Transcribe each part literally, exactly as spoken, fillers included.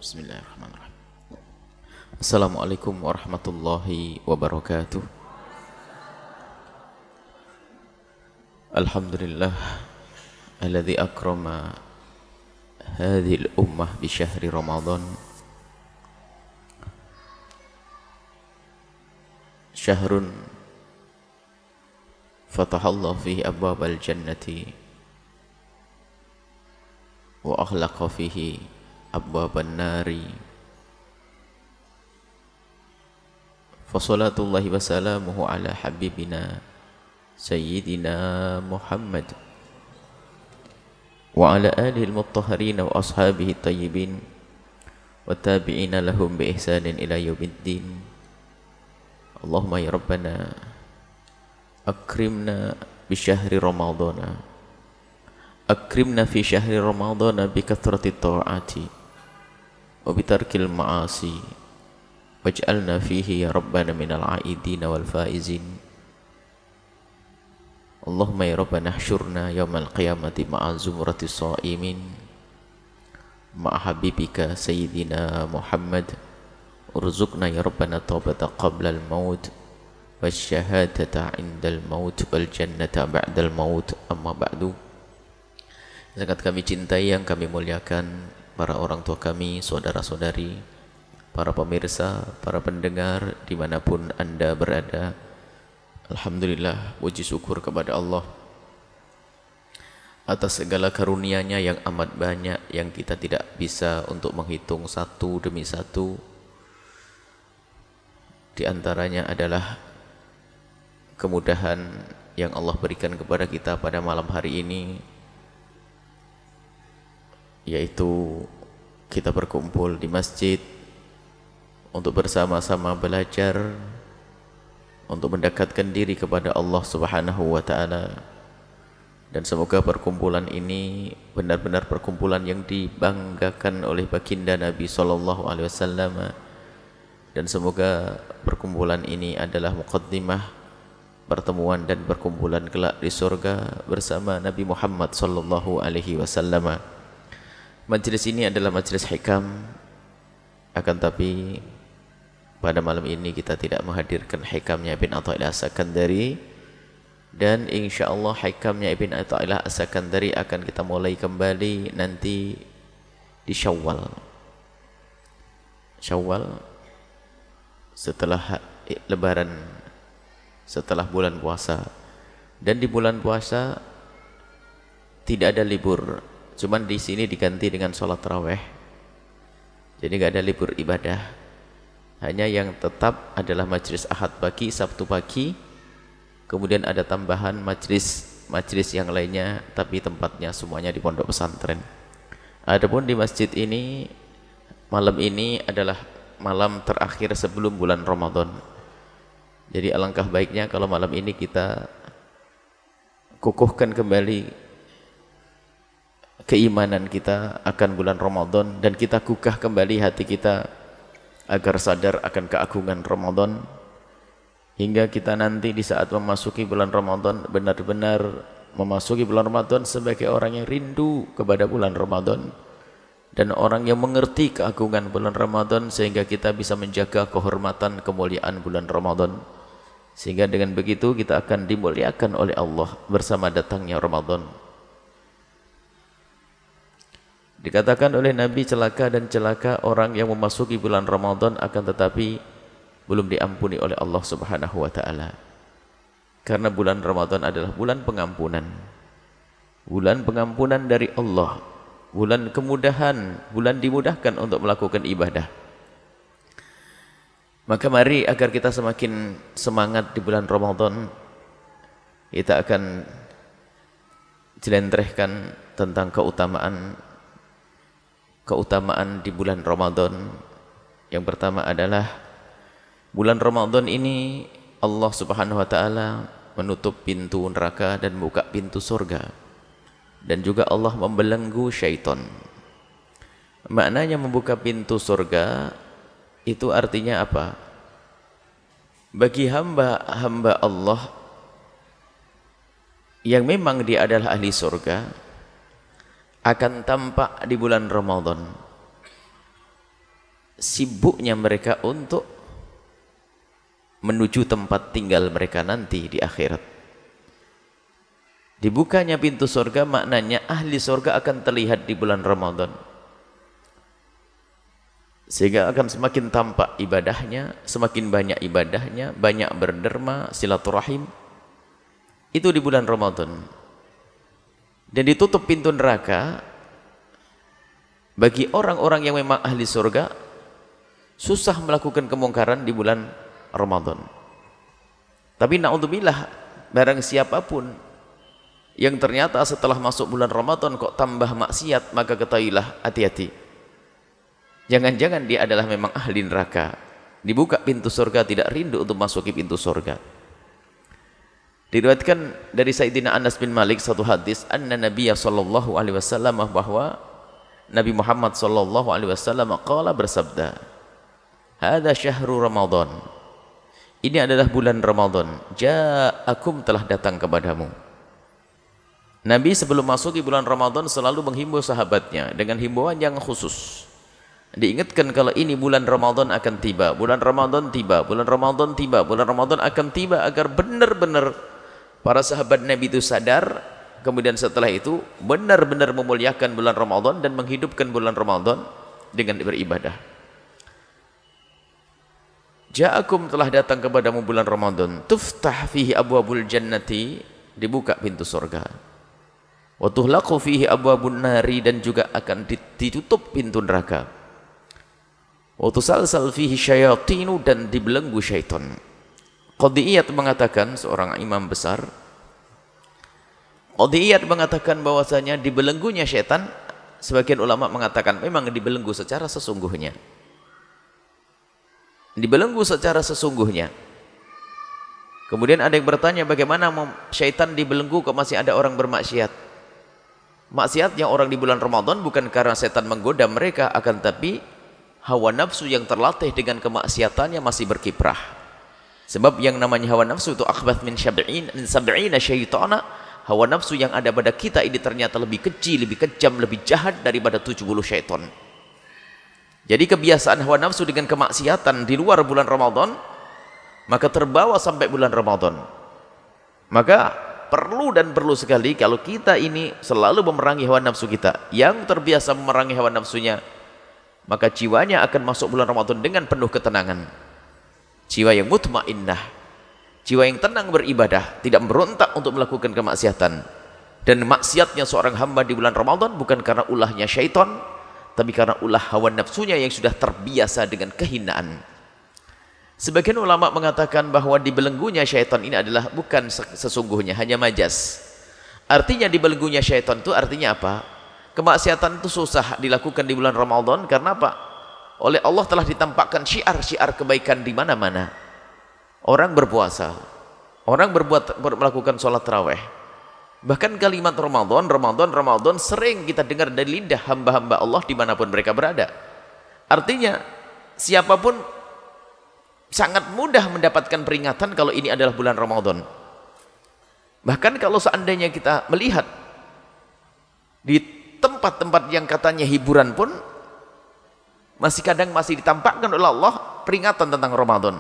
Bismillahirrahmanirrahim. Assalamualaikum warahmatullahi wabarakatuh. Alhamdulillah alladzi akrama hadhihi al-ummah bi syahri Ramadan, syahrun fatahallahu fihi abwabal jannati wa akhlaqa fihi abwaban nari. Fa salatullahi wa salamuhu ala habibina sayyidina Muhammad wa ala alihi al-mutahharin wa ashabihi tayyibin wa tabi'ina lahum bi ihsanin ila yaumiddin. Allahumma ya rabbana akrimna bi syahri ramadhana, akrimna fi syahri ramadhana bi kathrati ta'ati wa bi tarkil ma'asi, waj'alna fihi ya rabbana minal aidin wal faizin. Allahumma ya rabbana hsyurna yawmal qiyamati ma'a zumrati sha'imin ma'a habibika sayyidina Muhammad. Urzuqna ya rabbana taubata qabla al-maut wasyahadata indal maut wal jannata ba'dal maut. Amma ba'du. Sangat kami cintai, yang kami muliakan para orang tua kami, saudara-saudari, para pemirsa, para pendengar dimanapun anda berada. Alhamdulillah, puji syukur kepada Allah atas segala karunia-Nya yang amat banyak, yang kita tidak bisa untuk menghitung satu demi satu. Di antaranya adalah kemudahan yang Allah berikan kepada kita pada malam hari ini, yaitu kita berkumpul di masjid untuk bersama-sama belajar, untuk mendekatkan diri kepada Allah Subhanahu wa taala. Dan semoga perkumpulan ini benar-benar perkumpulan yang dibanggakan oleh baginda Nabi sallallahu alaihi wasallam, dan semoga perkumpulan ini adalah muqaddimah pertemuan dan perkumpulan kelak di surga bersama Nabi Muhammad sallallahu alaihi wasallam. Majlis ini adalah majlis hikam, akan tapi pada malam ini kita tidak menghadirkan hikamnya Ibn Atha'illah As-Sakandari, dan insyaallah hikamnya Ibn Atha'illah As-Sakandari akan kita mulai kembali nanti di Syawal. Syawal setelah lebaran, setelah bulan puasa. Dan di bulan puasa tidak ada libur, cuman di sini diganti dengan sholat tarawih. Jadi nggak ada libur ibadah. Hanya yang tetap adalah majlis Ahad pagi, Sabtu pagi. Kemudian ada tambahan majlis majlis yang lainnya, tapi tempatnya semuanya di pondok pesantren. Adapun di masjid ini, malam ini adalah malam terakhir sebelum bulan Ramadan. Jadi alangkah baiknya kalau malam ini kita kukuhkan kembali keimanan kita akan bulan Ramadan, dan kita gugah kembali hati kita agar sadar akan keagungan Ramadan, hingga kita nanti di saat memasuki bulan Ramadan benar-benar memasuki bulan Ramadan sebagai orang yang rindu kepada bulan Ramadan dan orang yang mengerti keagungan bulan Ramadan, sehingga kita bisa menjaga kehormatan kemuliaan bulan Ramadan, sehingga dengan begitu kita akan dimuliakan oleh Allah bersama datangnya Ramadan. Dikatakan oleh Nabi, celaka dan celaka orang yang memasuki bulan Ramadan akan tetapi belum diampuni oleh Allah Subhanahu wa taala. Karena bulan Ramadan adalah bulan pengampunan. Bulan pengampunan dari Allah, bulan kemudahan, bulan dimudahkan untuk melakukan ibadah. Maka mari agar kita semakin semangat di bulan Ramadan, kita akan jelentrehkan tentang keutamaan keutamaan di bulan Ramadan. Yang pertama adalah bulan Ramadan ini Allah Subhanahu wa taala menutup pintu neraka dan buka pintu surga, dan juga Allah membelenggu syaitan. Maknanya membuka pintu surga itu artinya apa? Bagi hamba-hamba Allah yang memang dia adalah ahli surga akan tampak di bulan Ramadan. sibuknya mereka untuk menuju tempat tinggal mereka nanti di akhirat. Dibukanya pintu surga maknanya ahli surga akan terlihat di bulan Ramadan, sehingga akan semakin tampak ibadahnya, semakin banyak ibadahnya, banyak berderma, silaturahim. Itu di bulan Ramadan. Dan ditutup pintu neraka bagi orang-orang yang memang ahli surga, susah melakukan kemungkaran di bulan Ramadan. Tapi naudzubillah, barang siapapun yang ternyata setelah masuk bulan Ramadan kok tambah maksiat, maka ketahuilah, hati-hati, jangan-jangan dia adalah memang ahli neraka. Dibuka pintu surga, tidak rindu untuk masuki pintu surga. Diriwayatkan dari Sayyidina Anas bin Malik satu hadis, anna Nabiya sallallahu alaihi wasallam, bahwa Nabi Muhammad sallallahu alaihi wasallam qala, bersabda, hadza syahru Ramadan, ini adalah bulan Ramadan, ja'akum, telah datang kepadamu. Nabi sebelum masuk di bulan Ramadan selalu menghimbau sahabatnya dengan himbauan yang khusus. Diingatkan kalau ini bulan Ramadan akan tiba, bulan Ramadan tiba, bulan Ramadan tiba, bulan Ramadan akan tiba, agar benar-benar para sahabat Nabi itu sadar. Kemudian setelah itu benar-benar memuliakan bulan Ramadan dan menghidupkan bulan Ramadan dengan beribadah. Ja'akum, telah datang kepadamu bulan Ramadan, tuftah fihi abwabul jannati, dibuka pintu surga. Wa tuhlaqu fihi abwabun nari, dan juga akan ditutup pintu neraka. Wa tusalsal fihi syayatinu, dan dibelenggu syaitan. Qadiyat mengatakan, seorang imam besar, Qadiyat mengatakan bahwasanya dibelenggunya syaitan, sebagian ulama mengatakan memang dibelenggu secara sesungguhnya. Dibelenggu secara sesungguhnya. Kemudian ada yang bertanya, bagaimana syaitan dibelenggu kok masih ada orang bermaksiat? Maksiatnya orang di bulan Ramadan bukan karena setan menggoda mereka, akan tapi hawa nafsu yang terlatih dengan kemaksiatannya masih berkiprah. Sebab yang namanya hawa nafsu itu akhbath min sab'in min sab'ina syaitana. Hawa nafsu yang ada pada kita ini ternyata lebih kecil, lebih kejam, lebih jahat daripada tujuh puluh syaitan. Jadi kebiasaan hawa nafsu dengan kemaksiatan di luar bulan Ramadan, maka terbawa sampai bulan Ramadan. Maka perlu dan perlu sekali kalau kita ini selalu memerangi hawa nafsu kita. Yang terbiasa memerangi hawa nafsunya, maka jiwanya akan masuk bulan Ramadan dengan penuh ketenangan. Jiwa yang mutmainnah, jiwa yang tenang beribadah, tidak berontak untuk melakukan kemaksiatan. Dan maksiatnya seorang hamba di bulan Ramadan bukan karena ulahnya syaitan, tapi karena ulah hawa nafsunya yang sudah terbiasa dengan kehinaan. Sebagian ulama mengatakan bahwa dibelenggunya syaitan ini adalah bukan sesungguhnya, hanya majas. Artinya dibelenggunya syaitan itu artinya apa? Kemaksiatan itu susah dilakukan di bulan Ramadan karena apa? Oleh Allah telah ditampakkan syiar-syiar kebaikan di mana-mana. Orang berpuasa, orang berbuat ber, melakukan sholat tarawih. Bahkan kalimat Ramadan, Ramadan, Ramadan sering kita dengar dari lidah hamba-hamba Allah dimanapun mereka berada. Artinya siapapun sangat mudah mendapatkan peringatan kalau ini adalah bulan Ramadan. Bahkan kalau seandainya kita melihat di tempat-tempat yang katanya hiburan pun, masih kadang masih ditampakkan oleh Allah peringatan tentang Ramadan.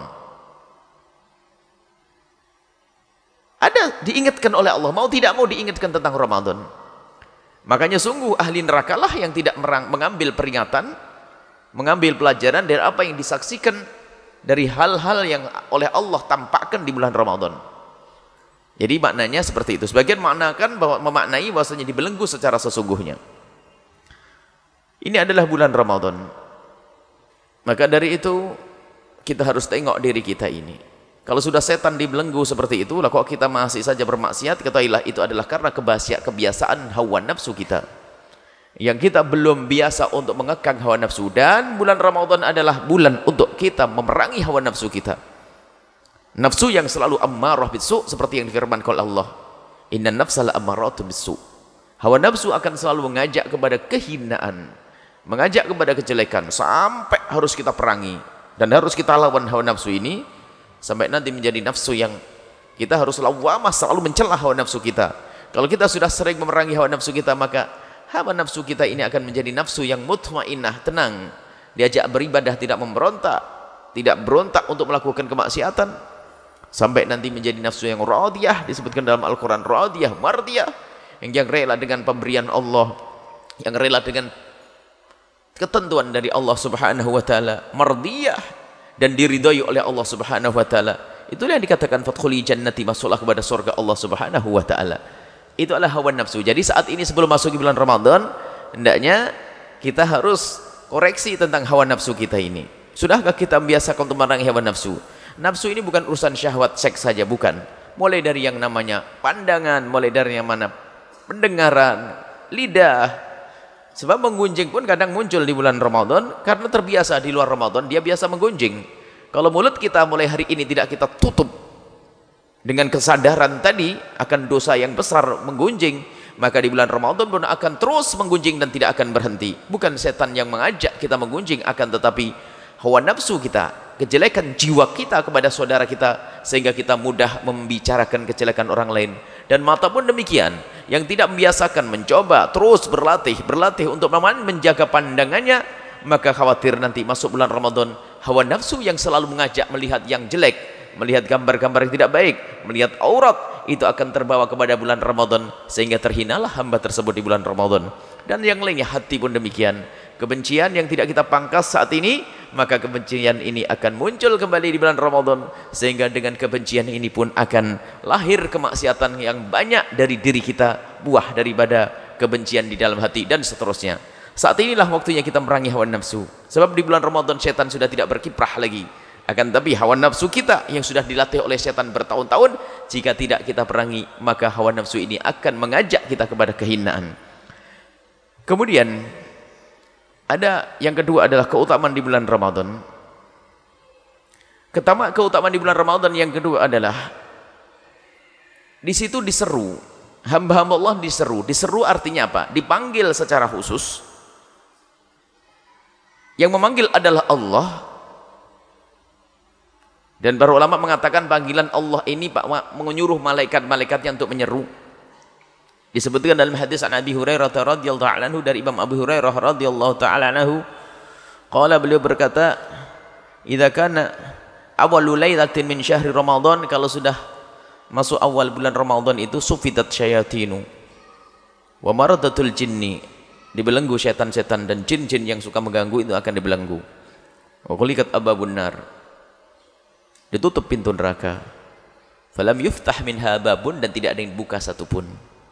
Ada diingatkan oleh Allah, mau tidak mau diingatkan tentang Ramadan. Makanya sungguh ahli nerakalah yang tidak mengambil peringatan, mengambil pelajaran dari apa yang disaksikan dari hal-hal yang oleh Allah tampakkan di bulan Ramadan. Jadi maknanya seperti itu. Sebagian maknakan bahwa memaknai bahwasanya dibelenggu secara sesungguhnya. Ini adalah bulan Ramadan. Maka dari itu kita harus tengok diri kita ini. Kalau sudah setan dibelenggu seperti itu, lah kok kita masih saja bermaksiat, ketahuilah itu adalah karena kebiasaan hawa nafsu kita. Yang kita belum biasa untuk mengekang hawa nafsu, dan bulan Ramadan adalah bulan untuk kita memerangi hawa nafsu kita. Nafsu yang selalu ammarah bisu, seperti yang difirmankan oleh Allah, inna nafsa la ammaratu bisu. Hawa nafsu akan selalu mengajak kepada kehinaan, mengajak kepada kejelekan, sampai harus kita perangi dan harus kita lawan hawa nafsu ini sampai nanti menjadi nafsu yang kita harus lawamah, selalu mencela hawa nafsu kita. Kalau kita sudah sering memerangi hawa nafsu kita, maka hawa nafsu kita ini akan menjadi nafsu yang mutmainnah, tenang. diajak beribadah tidak memberontak, tidak berontak untuk melakukan kemaksiatan, sampai nanti menjadi nafsu yang radiyah, disebutkan dalam Al-Quran radiyah, mardiyah, yang, yang rela dengan pemberian Allah, yang rela dengan ketentuan dari Allah subhanahu wa ta'ala, mardiyah, dan diridhoi oleh Allah subhanahu wa ta'ala. Itulah yang dikatakan fadkhuli jannati, masuklah kepada surga Allah subhanahu wa ta'ala. Itu adalah hawa nafsu. Jadi saat ini sebelum masuk bulan Ramadan, hendaknya kita harus koreksi tentang hawa nafsu kita ini. Sudahkah kita membiasakan untuk memerangi hawa nafsu? Nafsu ini bukan urusan syahwat seks saja, bukan. Mulai dari yang namanya pandangan, mulai dari yang mana pendengaran, lidah. Sebab menggunjing pun kadang muncul di bulan Ramadan karena terbiasa di luar Ramadan dia biasa menggunjing. Kalau mulut kita mulai hari ini tidak kita tutup dengan kesadaran tadi akan dosa yang besar menggunjing, maka di bulan Ramadan pun akan terus menggunjing dan tidak akan berhenti. Bukan setan yang mengajak kita menggunjing, akan tetapi hawa nafsu kita, kejelekan jiwa kita kepada saudara kita, sehingga kita mudah membicarakan kejelekan orang lain. Dan mata pun demikian, yang tidak membiasakan mencoba terus berlatih berlatih untuk menjaga pandangannya, maka khawatir nanti masuk bulan Ramadan hawa nafsu yang selalu mengajak melihat yang jelek, melihat gambar-gambar yang tidak baik, melihat aurat, itu akan terbawa kepada bulan Ramadan, sehingga terhinalah hamba tersebut di bulan Ramadan. Dan yang lainnya, hati pun demikian. Kebencian yang tidak kita pangkas saat ini, maka kebencian ini akan muncul kembali di bulan Ramadan, sehingga dengan kebencian ini pun akan lahir kemaksiatan yang banyak dari diri kita, buah daripada kebencian di dalam hati, dan seterusnya. Saat inilah waktunya kita merangi hawa nafsu, sebab di bulan Ramadan setan sudah tidak berkiprah lagi. Akan tapi hawa nafsu kita yang sudah dilatih oleh setan bertahun-tahun, jika tidak kita perangi, maka hawa nafsu ini akan mengajak kita kepada kehinaan. Kemudian ada yang kedua adalah keutamaan di bulan Ramadan. Ketama keutamaan di bulan Ramadan yang kedua adalah di situ diseru, hamba-hamba Allah diseru. Diseru artinya apa? Dipanggil secara khusus. Yang memanggil adalah Allah. Dan para ulama mengatakan panggilan Allah ini Pak menyuruh malaikat-malaikatnya untuk menyeru. Disebutkan dalam hadis an Abi Hurairah radhiyallahu anhu, dari Imam Abu Hurairah radhiyallahu taala anhu, qala, beliau berkata, idza kana awwalu lailatin min syahri Ramadan, kalau sudah masuk awal bulan Ramadan itu sufidat syayatinu wa maradatul jinni, dibelenggu setan-setan dan jin-jin yang suka mengganggu itu akan dibelenggu. Wa qulikat ababun nar, ditutup pintu neraka. Falam yuftah minha babun, dan tidak ada yang buka satupun.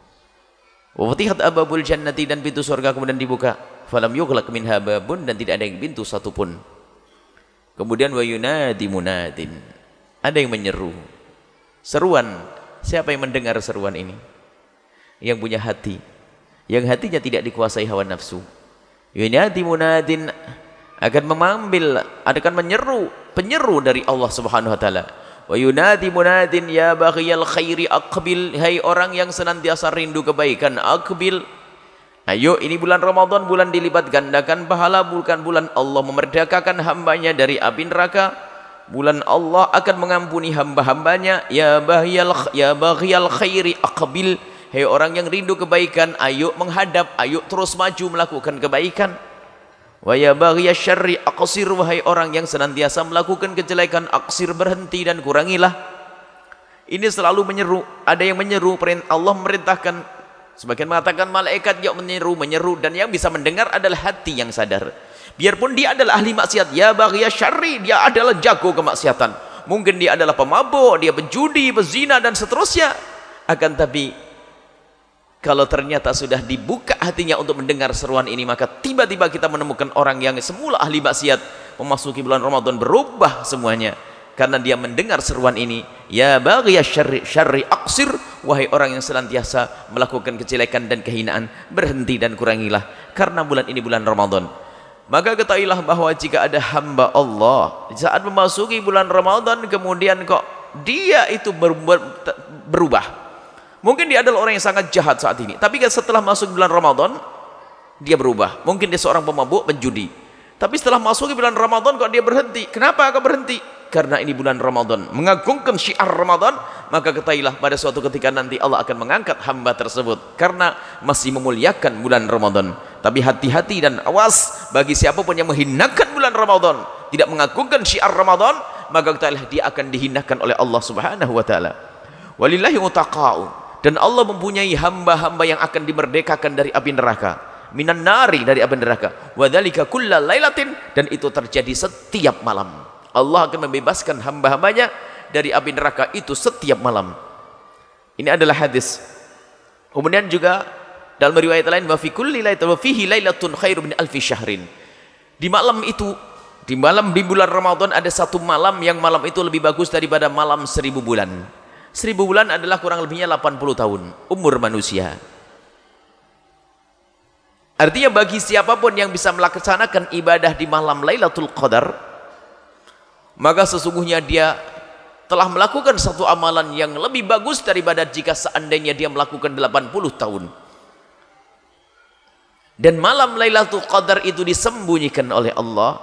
Wa futihat ababul jannati, dan pintu surga kemudian dibuka. Falam yughlaq minha babun, dan tidak ada yang pintu satupun. Kemudian wa yunadi munadin, ada yang menyeru. Seruan, siapa yang mendengar seruan ini? Yang punya hati, yang hatinya tidak dikuasai hawa nafsu. Yunadi munadin, akan mengambil, akan menyeru, penyeru dari Allah Subhanahu wa taala. Wa yunadi munadin ya baghiyal khairi aqbil, hai orang yang senantiasa rindu kebaikan, aqbil. Ayo, ini bulan Ramadan, bulan dilipat gandakan pahala, bukan bulan Allah memerdekakan hambanya dari api neraka. Bulan Allah akan mengampuni hamba-hambanya. Ya baghiyal ya baghiyal khairi aqbil, hai orang yang rindu kebaikan, ayo menghadap, ayo terus maju melakukan kebaikan. Wa ya baghiyash syarri aqsir, wahai orang yang senantiasa melakukan kejelekan, aqsir, berhenti dan kurangilah. Ini selalu menyeru, ada yang menyeru, Allah memerintahkan. Sebagian mengatakan malaikat yang menyeru, menyeru, dan yang bisa mendengar adalah hati yang sadar. Biarpun dia adalah ahli maksiat, ya baghiyash syarri, dia adalah jago kemaksiatan. Mungkin dia adalah pemabuk, dia penjudi, pezina dan seterusnya. Akan tapi kalau ternyata sudah dibuka hatinya untuk mendengar seruan ini, maka tiba-tiba kita menemukan orang yang semula ahli maksiat, memasuki bulan Ramadan berubah semuanya. Karena dia mendengar seruan ini, ya baghiyash syarri syarri aqsir, wahai orang yang senantiasa melakukan kejelekan dan kehinaan, berhenti dan kurangilah. Karena bulan ini bulan Ramadan. Maka ketahuilah bahwa jika ada hamba Allah saat memasuki bulan Ramadan, kemudian kok dia itu berubah. Mungkin dia adalah orang yang sangat jahat saat ini, tapi setelah masuk bulan Ramadan dia berubah. Mungkin dia seorang pemabuk, penjudi, tapi setelah masuk bulan Ramadan kok dia berhenti. Kenapa kok berhenti? karena ini bulan Ramadan, mengagungkan syiar Ramadan, maka ketahuilah pada suatu ketika nanti Allah akan mengangkat hamba tersebut karena masih memuliakan bulan Ramadan. Tapi hati-hati dan awas bagi siapapun yang menghinakan bulan Ramadan, tidak mengagungkan syiar Ramadan, maka ketahuilah dia akan dihinakan oleh Allah Subhanahu wa taala. Walillahi utaqa'u, dan Allah mempunyai hamba-hamba yang akan dimerdekakan dari api neraka, minan nari, dari api neraka, wa dzalika kullal lailatin, dan itu terjadi setiap malam. Allah akan membebaskan hamba-hambanya dari api neraka itu setiap malam. Ini adalah hadis. Kemudian juga dalam riwayat lain, wa fi kulli lailatin wa fihi lailatun khairum min alfi syahrin. Di malam itu, di malam di bulan Ramadan ada satu malam yang malam itu lebih bagus daripada malam seribu bulan. Seribu bulan adalah kurang lebihnya delapan puluh tahun umur manusia. Artinya bagi siapapun yang bisa melaksanakan ibadah di malam Lailatul Qadar, maka sesungguhnya dia telah melakukan satu amalan yang lebih bagus daripada jika seandainya dia melakukan delapan puluh tahun. Dan malam Lailatul Qadar itu disembunyikan oleh Allah.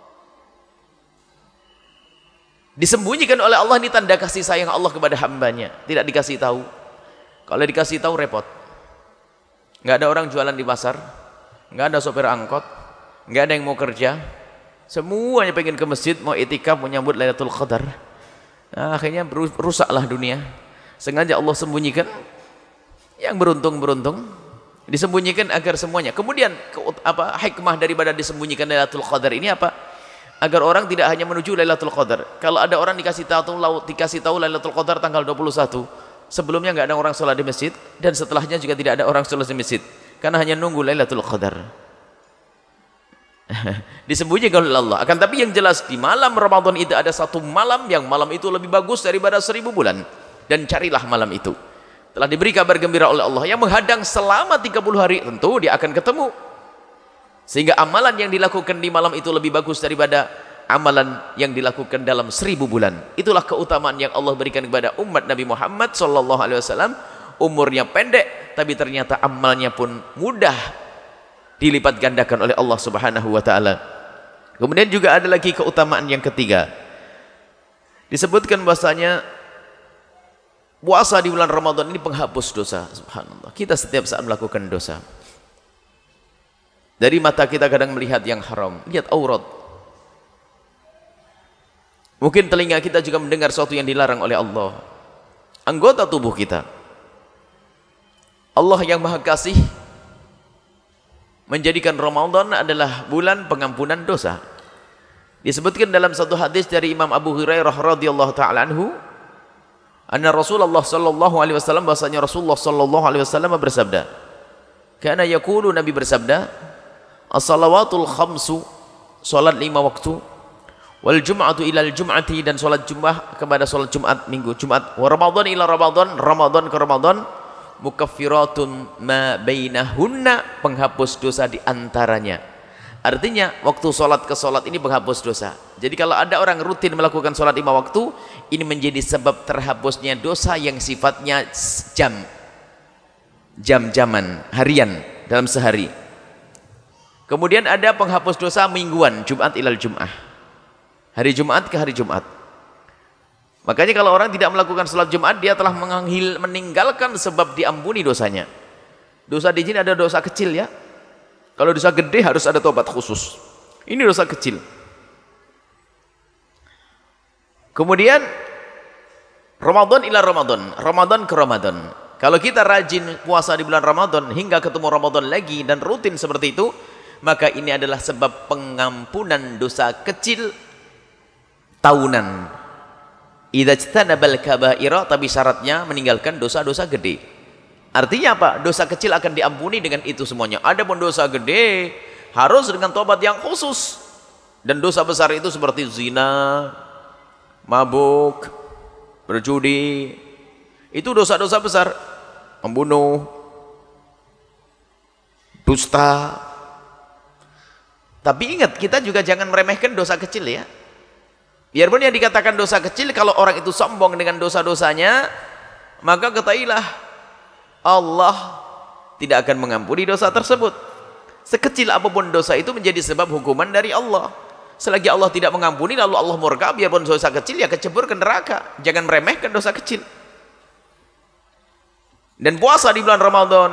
Disembunyikan oleh Allah, ini tanda kasih sayang Allah kepada hambanya. Tidak dikasih tahu. Kalau dikasih tahu repot. Nggak ada orang jualan di pasar, nggak ada sopir angkot, nggak ada yang mau kerja. Semuanya pengen ke masjid, mau itikaf, menyambut Lailatul Qadar. Nah, akhirnya rusaklah dunia. Sengaja Allah sembunyikan. Yang beruntung-beruntung disembunyikan agar semuanya. Kemudian apa hikmah daripada disembunyikan Lailatul Qadar ini apa? Agar orang tidak hanya menuju Lailatul Qadar. Kalau ada orang dikasih tahu dikasih tahu Lailatul Qadar tanggal dua puluh satu, sebelumnya nggak ada orang sholat di masjid, dan setelahnya juga tidak ada orang sholat di masjid, karena hanya nunggu Lailatul Qadar. Disembunyikan oleh Allah. Akan tapi yang jelas di malam Ramadan itu ada satu malam yang malam itu lebih bagus daripada seribu bulan, dan carilah malam itu. Telah diberi kabar gembira oleh Allah yang menghadang selama tiga puluh hari, tentu dia akan ketemu. Sehingga amalan yang dilakukan di malam itu lebih bagus daripada amalan yang dilakukan dalam seribu bulan. Itulah keutamaan yang Allah berikan kepada umat Nabi Muhammad sallallahu alaihi wasallam. Umurnya pendek, tapi ternyata amalnya pun mudah dilipat gandakan oleh Allah Subhanahu wa taala. Kemudian juga ada lagi keutamaan yang ketiga. Disebutkan bahasanya puasa di bulan Ramadan ini penghapus dosa. Subhanallah. Kita setiap saat melakukan dosa. Dari mata kita kadang melihat yang haram, lihat aurat. Mungkin telinga kita juga mendengar sesuatu yang dilarang oleh Allah. Anggota tubuh kita, Allah yang Maha Kasih menjadikan Ramadan adalah bulan pengampunan dosa. Disebutkan dalam satu hadis dari Imam Abu Hurairah radhiyallahu taala anhu, anna Rasulullah sallallahu alaihi wasallam, bahasanya Rasulullah sallallahu alaihi wasallam bersabda, kana yaqulu, Nabi bersabda, as-salawatul khamsu, salat lima waktu, wal jum'atu ilal jum'ati, dan salat Jumat kepada salat Jumat minggu Jumat, wa Ramadan ila Ramadan, Ramadan ke Ramadan, mukaffiratun ma bainahunna, penghapus dosa di antaranya. Artinya waktu salat ke salat ini penghapus dosa. Jadi kalau ada orang rutin melakukan salat lima waktu, ini menjadi sebab terhapusnya dosa yang sifatnya jam jam-jaman, harian, dalam sehari. Kemudian ada penghapus dosa mingguan, Jumat ilal Jum'ah, hari Jumat ke hari Jumat. Makanya kalau orang tidak melakukan salat Jumat, dia telah meninggalkan sebab diampuni dosanya. Dosa di sini ada dosa kecil ya. Kalau dosa gede harus ada tobat khusus. Ini dosa kecil. Kemudian Ramadan ila Ramadan, Ramadan ke Ramadan. Kalau kita rajin puasa di bulan Ramadan hingga ketemu Ramadan lagi dan rutin seperti itu, maka ini adalah sebab pengampunan dosa kecil tahunan. Idza ijtanabal kaba'ira, tapi syaratnya meninggalkan dosa-dosa gede. Artinya apa? Dosa kecil akan diampuni dengan itu semuanya. Adapun dosa gede harus dengan tobat yang khusus. Dan dosa besar itu seperti zina, mabuk, berjudi. Itu dosa-dosa besar. Membunuh, dusta. Tapi ingat, kita juga jangan meremehkan dosa kecil ya. Biarpun yang dikatakan dosa kecil, kalau orang itu sombong dengan dosa-dosanya, maka ketahuilah Allah tidak akan mengampuni dosa tersebut. Sekecil apapun dosa itu menjadi sebab hukuman dari Allah. Selagi Allah tidak mengampuni lalu Allah murka, biarpun dosa kecil ya kecebur ke neraka. Jangan meremehkan dosa kecil. Dan puasa di bulan Ramadan,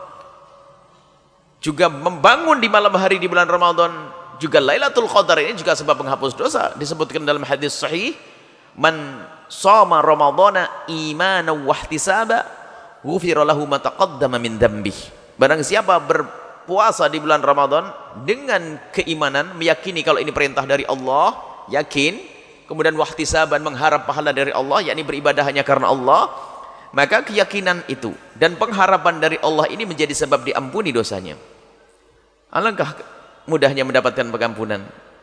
juga membangun di malam hari di bulan Ramadan, juga Lailatul Qadar ini juga sebab penghapus dosa. Disebutkan dalam hadis sahih, man shoma ramadhana imanan wa ihtisaba ghufira lahu ma taqaddama min dzambih. Barang siapa berpuasa di bulan Ramadan dengan keimanan, meyakini kalau ini perintah dari Allah, yakin, kemudian wahtisaban, mengharap pahala dari Allah, yakni beribadah hanya karena Allah, maka keyakinan itu dan pengharapan dari Allah ini menjadi sebab diampuni dosanya. Alangkah mudahnya mendapatkan pengampunan.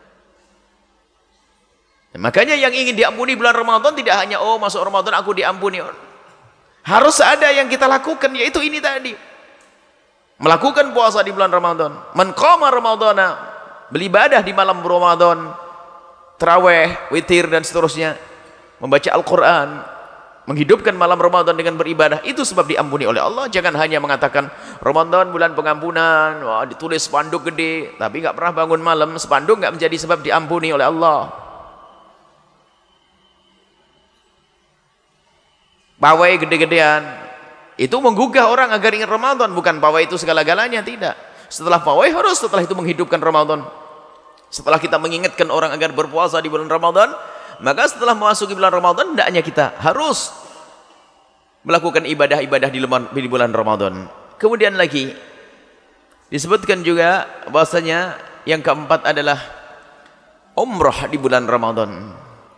Nah, makanya yang ingin diampuni bulan Ramadan tidak hanya oh masuk Ramadan aku diampuni. Harus ada yang kita lakukan, yaitu ini tadi. Melakukan puasa di bulan Ramadan. Man qama Ramadana, beribadah di malam Ramadan, tarawih, witir dan seterusnya, membaca Al-Qur'an, menghidupkan malam Ramadan dengan beribadah, itu sebab diampuni oleh Allah. Jangan hanya mengatakan Ramadan bulan pengampunan, wah, ditulis spanduk gede, tapi nggak pernah bangun malam, spanduk nggak menjadi sebab diampuni oleh Allah. Pawai gede-gedean itu menggugah orang agar ingat Ramadan, bukan pawai itu segala-galanya, tidak. Setelah pawai harus setelah itu menghidupkan Ramadan. Setelah kita mengingatkan orang agar berpuasa di bulan Ramadan, maka setelah memasuki bulan Ramadan, hendaknya kita harus melakukan ibadah-ibadah di bulan Ramadan. Kemudian lagi disebutkan juga bahasanya yang keempat adalah umrah di bulan Ramadan.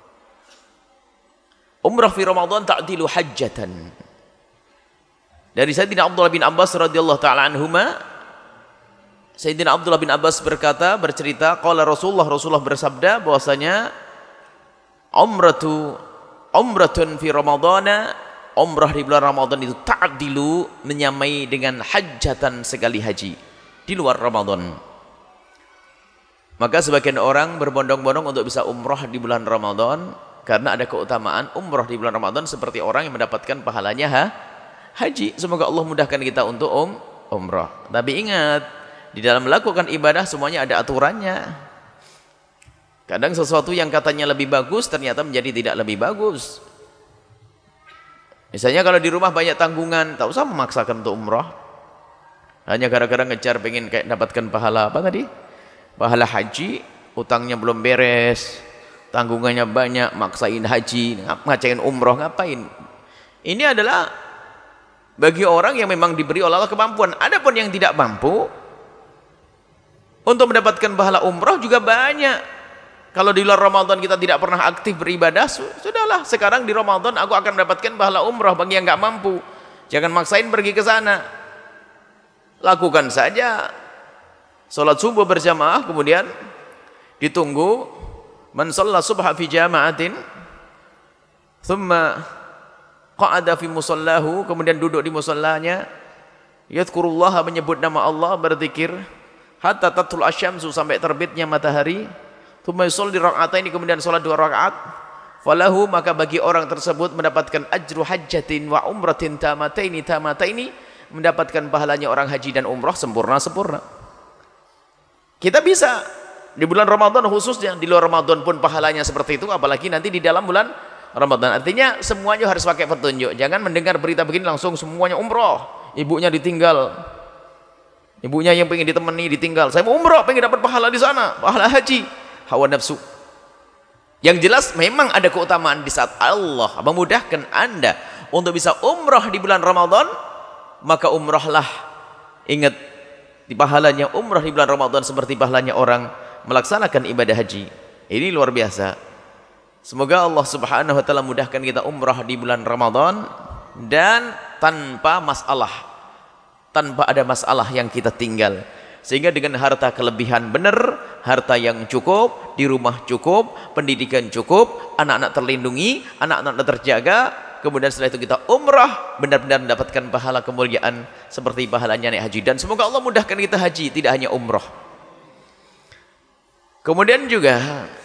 Umrah fi Ramadan ta'dilu hajjatan. Dari Sayyidina Abdullah bin Abbas radhiyallahu taala anhuma, Sayyidina Abdullah bin Abbas berkata, bercerita, qala Rasulullah, Rasulullah bersabda bahwasanya umratu umratun fi Ramadana, umrah di bulan Ramadan itu ta'dilu, menyamai dengan hajjatan, sekali haji di luar Ramadan. Maka sebagian orang berbondong-bondong untuk bisa umrah di bulan Ramadan karena ada keutamaan umrah di bulan Ramadan seperti orang yang mendapatkan pahalanya ha? haji. Semoga Allah mudahkan kita untuk um, umrah. Tapi ingat, di dalam melakukan ibadah semuanya ada aturannya. Kadang sesuatu yang katanya lebih bagus ternyata menjadi tidak lebih bagus. Misalnya kalau di rumah banyak tanggungan, tak usah memaksakan untuk umrah. Hanya gara-gara ngejar pengen kayak dapatkan pahala apa tadi? Pahala haji, utangnya belum beres, tanggungannya banyak, maksain haji, ngacain umrah, ngapain? Ini adalah bagi orang yang memang diberi oleh Allah kemampuan. Adapun yang tidak mampu untuk mendapatkan pahala umrah juga banyak. Kalau di luar Ramadan kita tidak pernah aktif beribadah, sudahlah, sekarang di Ramadan aku akan mendapatkan pahala umrah. Bagi yang nggak mampu, jangan maksain pergi ke sana. Lakukan saja salat subuh berjamaah, kemudian ditunggu man shalla subha fi jama'atin thumma qa'ada fi musallahu, kemudian duduk di musallanya, yadhkurullaha, menyebut nama Allah, berzikir hatta tatul asyamsu, sampai terbitnya matahari, thumma yusalli rak'ataini, kemudian salat dua rakaat, falahu, maka bagi orang tersebut mendapatkan ajru hajjatin wa umratin tamataini tamataini, mendapatkan pahalanya orang haji dan umrah sempurna-sempurna. Kita bisa di bulan Ramadan khususnya, di luar Ramadan pun pahalanya seperti itu, apalagi nanti di dalam bulan Ramadan. Artinya semuanya harus pakai petunjuk. Jangan mendengar berita begini langsung semuanya umroh, ibunya ditinggal, ibunya yang pengen ditemani ditinggal. Saya mau umroh, pengen dapat pahala di sana, pahala haji. Hawa nafsu. Yang jelas memang ada keutamaan di saat Allah memudahkan Anda untuk bisa umroh di bulan Ramadan, maka umrohlah. Ingat, di pahalanya umroh di bulan Ramadan seperti pahalanya orang melaksanakan ibadah haji. Ini luar biasa. Semoga Allah subhanahu wa ta'ala mudahkan kita umrah di bulan Ramadan dan tanpa masalah, tanpa ada masalah yang kita tinggal, sehingga dengan harta kelebihan benar, harta yang cukup, di rumah cukup, pendidikan cukup, anak-anak terlindungi, anak-anak terjaga, kemudian setelah itu kita umrah benar-benar mendapatkan pahala kemuliaan seperti pahalanya naik haji. Dan semoga Allah mudahkan kita haji, tidak hanya umrah. Kemudian juga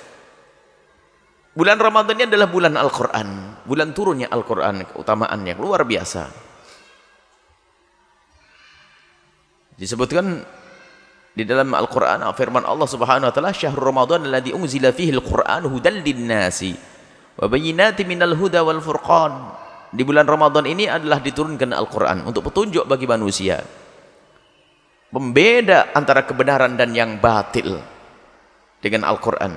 bulan Ramadan ini adalah bulan Al-Quran, bulan turunnya Al-Quran, keutamaannya luar biasa. Disebutkan Di dalam Al-Qur'an firman Allah Subhanahu wa taala, "Syahrul Ramadan alladzi unzila fihi al-Qur'an hudal lin-nasi wa bayyinatin minal huda wal furqan." Di bulan Ramadan ini adalah diturunkan Al-Qur'an untuk petunjuk bagi manusia, pembeda antara kebenaran dan yang batil dengan Al-Qur'an.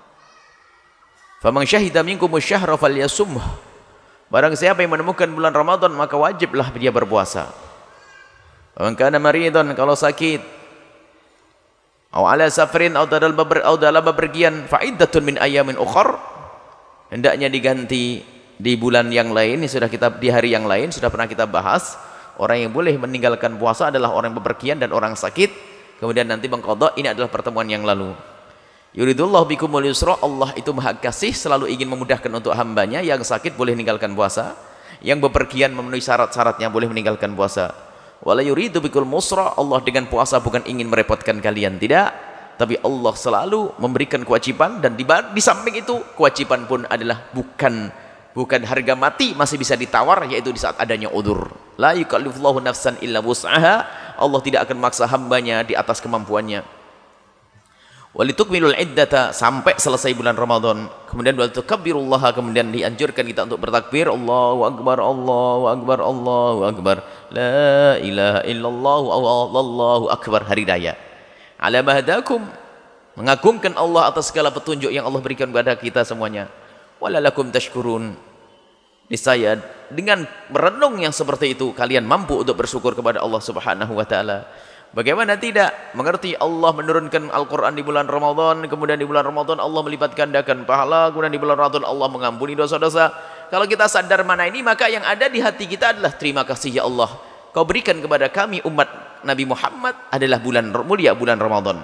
"Faman syahida minkum asy-syahra falyasumhu." Barang siapa yang menemukan bulan Ramadan maka wajiblah dia berpuasa. "Faman kana maridan," kalau sakit, atau ala safarin atau dalam bepergian, fa'iddatun min ayamin ukhar, hendaknya diganti di bulan yang lain. Ini sudah kita di hari yang lain sudah pernah kita bahas. Orang yang boleh meninggalkan puasa adalah orang yang bepergian dan orang sakit, kemudian nanti mengqadha. Ini adalah pertemuan yang lalu. Yuridullahu bikumul yusra, Allah itu maha kasih, selalu ingin memudahkan untuk hambanya. Yang sakit boleh meninggalkan puasa, yang bepergian memenuhi syarat-syaratnya boleh meninggalkan puasa. Wala yuridu bikul musra, Allah dengan puasa bukan ingin merepotkan kalian, tidak, tapi Allah selalu memberikan kewajiban, dan di, di samping itu kewajiban pun adalah bukan bukan harga mati, masih bisa ditawar, yaitu di saat adanya udzur. La yukallifullahu nafsan illa wus'aha, Allah tidak akan memaksa hambanya di atas kemampuannya. Walitukmilul iddata, sampai selesai bulan Ramadan. Kemudian walitukabbirullaha, kemudian dianjurkan kita untuk bertakbir, Allahu akbar, Allahu akbar, Allahu akbar, la ilaha illallah, Allahu akbar, hari raya. Ala mahdakum, mengagungkan Allah atas segala petunjuk yang Allah berikan kepada kita semuanya. Walalakum tashkurun, niscaya dengan merenung yang seperti itu kalian mampu untuk bersyukur kepada Allah Subhanahu wa taala. Bagaimana tidak mengerti Allah menurunkan Al-Quran di bulan Ramadan, kemudian di bulan Ramadan Allah melipat gandakan pahala, kemudian di bulan Ramadan Allah mengampuni dosa-dosa. Kalau kita sadar mana ini, maka yang ada di hati kita adalah terima kasih ya Allah, Kau berikan kepada kami umat Nabi Muhammad adalah bulan mulia, bulan Ramadan.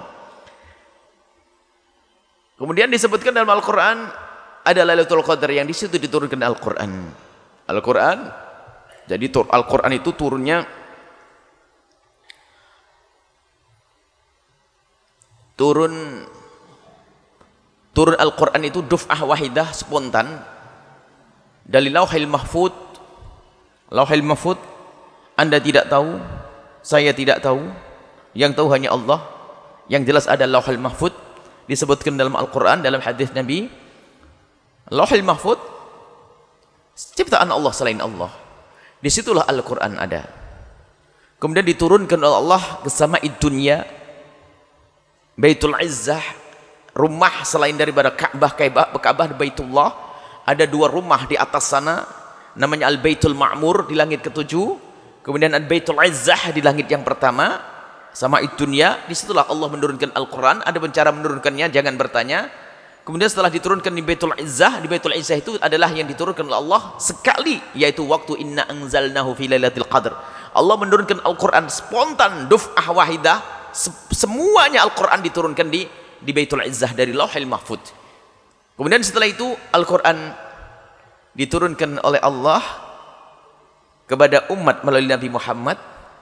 Kemudian disebutkan dalam Al-Quran ada Lailatul Qadar, yang di situ diturunkan Al-Quran. Al-Quran, jadi Al-Quran itu turunnya turun turun Al-Quran itu duf'ah wahidah, spontan, dari Lauhil Mahfud. Lauhil Mahfud Anda tidak tahu, saya tidak tahu, yang tahu hanya Allah. Yang jelas ada Lauhil Mahfud, disebutkan dalam Al-Quran, dalam hadis Nabi. Lauhil Mahfud ciptaan Allah selain Allah, disitulah Al-Quran ada. Kemudian diturunkan oleh Allah ke sama'id dunya, Baitul Izzah, rumah selain daripada Ka'bah. Ka'bah di Baitullah, ada dua rumah di atas sana, namanya Al-Baitul Ma'mur di langit ketujuh, kemudian Al-Baitul Izzah di langit yang pertama, sama dunia. Disitulah Allah menurunkan Al-Quran. Ada cara menurunkannya, jangan bertanya. Kemudian setelah diturunkan di Baitul Izzah, di Baitul Izzah itu adalah yang diturunkan oleh Allah sekali, yaitu waktu inna anzalnahu fi lailatul qadr. Allah menurunkan Al-Quran spontan, duf'ah wahidah, semuanya Al-Quran diturunkan di di Baitul Izzah dari Lauhil Mahfud. Kemudian setelah itu Al-Quran diturunkan oleh Allah kepada umat melalui Nabi Muhammad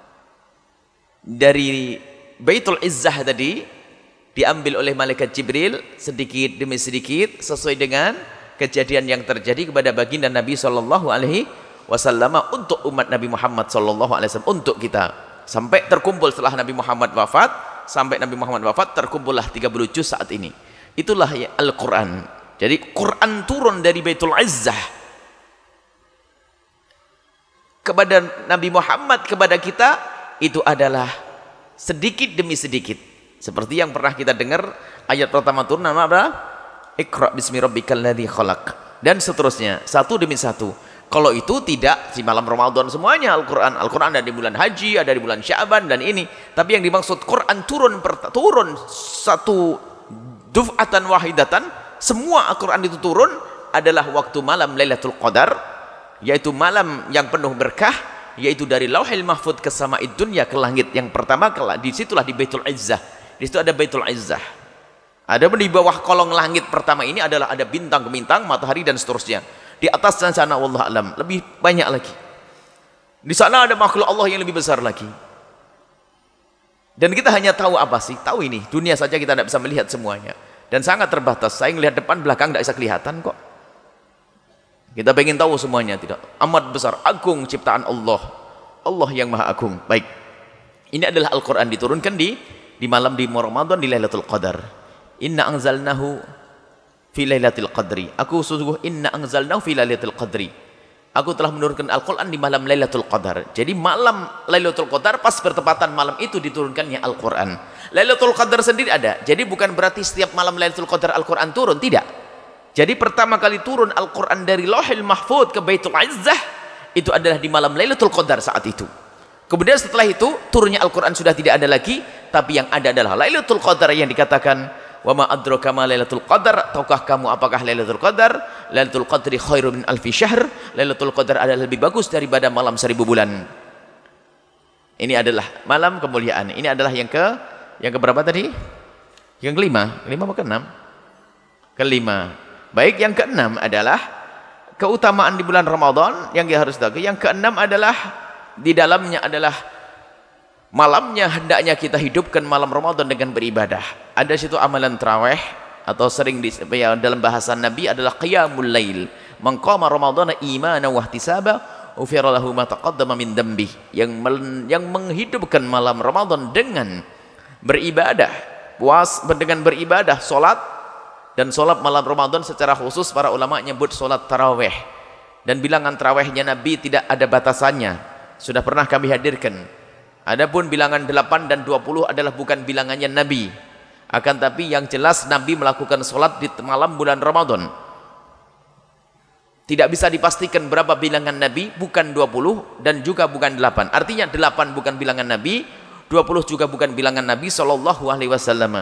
dari Baitul Izzah tadi, diambil oleh malaikat Jibril sedikit demi sedikit sesuai dengan kejadian yang terjadi kepada baginda Nabi Shallallahu Alaihi Wasallam untuk umat Nabi Muhammad Shallallahu Alaihi Wasallam, untuk kita, sampai terkumpul setelah Nabi Muhammad wafat. Sampai Nabi Muhammad wafat terkumpullah tiga puluh juz saat ini. Itulah ya Al-Quran. Jadi Quran turun dari Baitul Izzah kepada Nabi Muhammad, kepada kita, itu adalah sedikit demi sedikit. Seperti yang pernah kita dengar ayat pertama turun, nama apa? Iqra bismi rabbikal ladzi khalaq, dan seterusnya, satu demi satu. Kalau itu tidak di malam Ramadan semuanya Al-Quran. Al-Quran ada di bulan Haji, ada di bulan Sya'ban dan ini. Tapi yang dimaksud Quran turun turun satu duf'atan wahidatan, semua Al-Quran itu turun adalah waktu malam Lailatul Qadar, yaitu malam yang penuh berkah, yaitu dari Lauhil Mahfud ke sama'id dunya, ke langit yang pertama. Di situlah di Baitul Izzah. Di situ ada Baitul Izzah. Ada di bawah kolong langit pertama ini adalah ada bintang-bintang, matahari dan seterusnya. Di atas sana wallahu alam lebih banyak lagi. Di sana ada makhluk Allah yang lebih besar lagi. Dan kita hanya tahu apa sih? Tahu ini dunia saja, kita tidak bisa melihat semuanya. Dan sangat terbatas. Saya melihat depan belakang tidak bisa kelihatan kok. Kita pengen tahu semuanya, tidak. Amat besar, agung ciptaan Allah. Allah yang maha agung. Baik. Ini adalah Al-Quran diturunkan di di malam di Ramadan di Lailatul Qadar. Inna anzalnahu fi Lailatul Qadri. Aku sungguh inna anzalnahu fi Lailatul Qadri. Aku telah menurunkan Al-Qur'an di malam Lailatul Qadar. Jadi malam Lailatul Qadar pas bertepatan malam itu diturunkannya Al-Qur'an. Lailatul Qadar sendiri ada. Jadi bukan berarti setiap malam Lailatul Qadar Al-Qur'an turun, tidak. Jadi pertama kali turun Al-Qur'an dari Lauhil Mahfuz ke Baitul Izzah itu adalah di malam Lailatul Qadar saat itu. Kemudian setelah itu turunnya Al-Qur'an sudah tidak ada lagi, tapi yang ada adalah Lailatul Qadar yang dikatakan wa ma adraka ma Lailatul Qadar, tahukah kamu apakah Lailatul Qadar? Lailatul Qadri khairun min alfi syahr. Lailatul Qadar adalah lebih bagus daripada malam seribu bulan. Ini adalah malam kemuliaan. Ini adalah yang ke yang ke berapa tadi? Yang kelima, kelima apa keenam? Kelima. Baik, yang keenam adalah keutamaan di bulan Ramadan yang kita harus tahu. Yang keenam adalah di dalamnya adalah malamnya hendaknya kita hidupkan malam Ramadan dengan beribadah. Ada situ amalan tarawih atau sering di, ya, dalam bahasa Nabi adalah qiyamul lail. Man qama ramadhana imanan wa ihtisaba ufira lahu ma taqaddama min dhanbi. Yang yang menghidupkan malam Ramadan dengan beribadah, puas dengan beribadah, salat dan salat malam Ramadan secara khusus para ulama nyebut salat tarawih. Dan bilangan tarawihnya Nabi tidak ada batasannya. Sudah pernah kami hadirkan. Adapun bilangan delapan dan dua puluh adalah bukan bilangannya Nabi. Akan tapi yang jelas Nabi melakukan sholat di malam bulan Ramadan. Tidak bisa dipastikan berapa bilangan Nabi, bukan dua puluh dan juga bukan delapan. Artinya delapan bukan bilangan Nabi, dua puluh juga bukan bilangan Nabi sallallahu alaihi wasallam.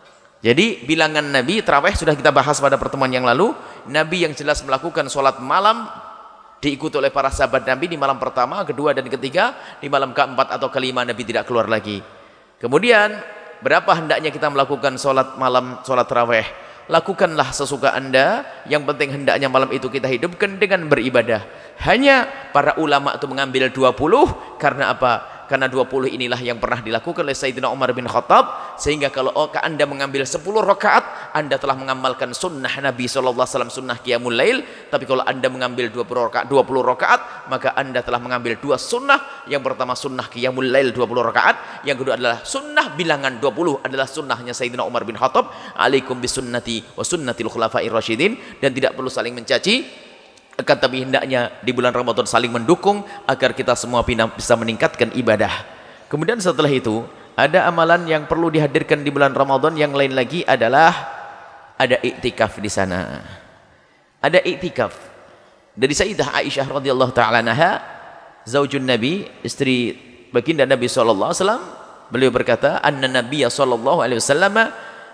Jadi bilangan Nabi tarawih sudah kita bahas pada pertemuan yang lalu. Nabi yang jelas melakukan sholat malam diikuti oleh para sahabat Nabi di malam pertama, kedua dan ketiga. Di malam keempat atau kelima Nabi tidak keluar lagi. Kemudian berapa hendaknya kita melakukan sholat malam, sholat tarawih? Lakukanlah sesuka anda. Yang penting hendaknya malam itu kita hidupkan dengan beribadah. Hanya para ulama itu mengambil dua puluh. Karena apa? Karena dua puluh inilah yang pernah dilakukan oleh Sayyidina Umar bin Khattab. Sehingga kalau anda mengambil sepuluh rakaat, anda telah mengamalkan sunnah Nabi shallallahu alaihi wasallam, sunnah qiyamul lail. Tapi kalau anda mengambil dua puluh rakaat, dua puluh rakaat, maka anda telah mengambil dua sunnah. Yang pertama sunnah qiyamul lail dua puluh rakaat. Yang kedua adalah sunnah bilangan dua puluh adalah sunnahnya Sayyidina Umar bin Khattab. Alaikum bisunnati wa sunnatil khulafa'ir rasyidin. Dan tidak perlu saling mencaci. Akan tapi hendaknya di bulan Ramadan saling mendukung agar kita semua bisa meningkatkan ibadah. Kemudian setelah itu ada amalan yang perlu dihadirkan di bulan Ramadan yang lain lagi adalah ada iktikaf di sana. Ada iktikaf dari Sayyidah Aisyah radhiyallahu taala anha, zaujun Nabi, istri baginda Nabi sallallahu alaihi wasallam. Beliau berkata, "Anna Nabiyya sallallahu alaihi wasallam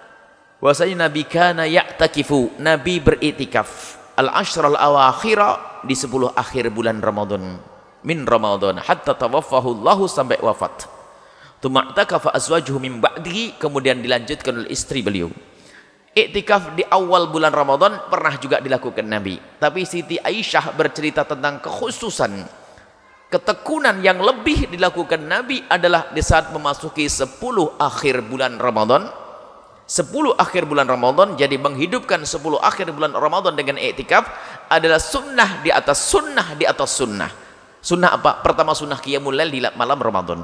wasayna Nabi kana ya'takifu." Nabi beriktikaf al-ashral awakhira di sepuluh akhir bulan Ramadan, min Ramadan hatta tawaffahu Allah, sampai wafat. Tuma'takafa azwajuhu min ba'dihi, kemudian dilanjutkan oleh istri beliau. Iktikaf di awal bulan Ramadan pernah juga dilakukan Nabi. Tapi Siti Aisyah bercerita tentang kekhususan, ketekunan yang lebih dilakukan Nabi adalah di saat memasuki sepuluh akhir bulan Ramadan. sepuluh akhir bulan Ramadan, jadi menghidupkan sepuluh akhir bulan Ramadan dengan iktikaf adalah sunnah di atas sunnah di atas sunnah. Sunnah apa? Pertama sunnah qiyamul lail di malam Ramadan.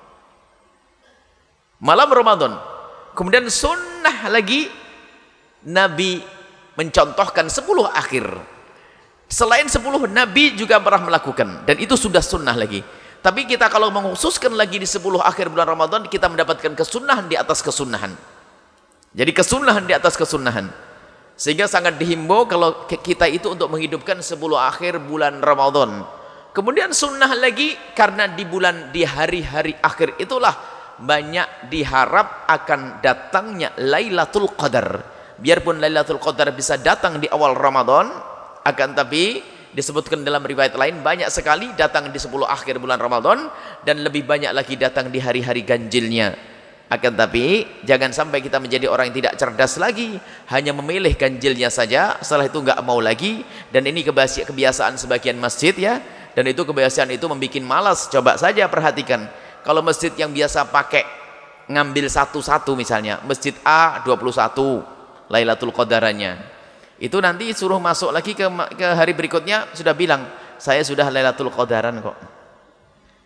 Malam Ramadan. Kemudian sunnah lagi Nabi mencontohkan sepuluh akhir. Selain sepuluh Nabi juga pernah melakukan, dan itu sudah sunnah lagi. Tapi kita kalau mengkhususkan lagi di sepuluh akhir bulan Ramadan, kita mendapatkan kesunnahan di atas kesunnahan. Jadi kesunahan di atas kesunahan. Sehingga sangat dihimbau kalau kita itu untuk menghidupkan sepuluh akhir bulan Ramadan. Kemudian sunnah lagi karena di bulan di hari-hari akhir itulah banyak diharap akan datangnya Lailatul Qadar. Biarpun Lailatul Qadar bisa datang di awal Ramadan, akan tapi disebutkan dalam riwayat lain banyak sekali datang di sepuluh akhir bulan Ramadan dan lebih banyak lagi datang di hari-hari ganjilnya. Akan tapi jangan sampai kita menjadi orang yang tidak cerdas lagi, hanya memilih ganjilnya saja, setelah itu nggak mau lagi. Dan ini kebiasaan sebagian masjid ya, dan itu kebiasaan itu membuat malas. Coba saja perhatikan, kalau masjid yang biasa pakai ngambil satu-satu, misalnya masjid A dua puluh satu Lailatul Qadarannya, itu nanti suruh masuk lagi ke, ke hari berikutnya sudah bilang saya sudah Lailatul Qadaran kok.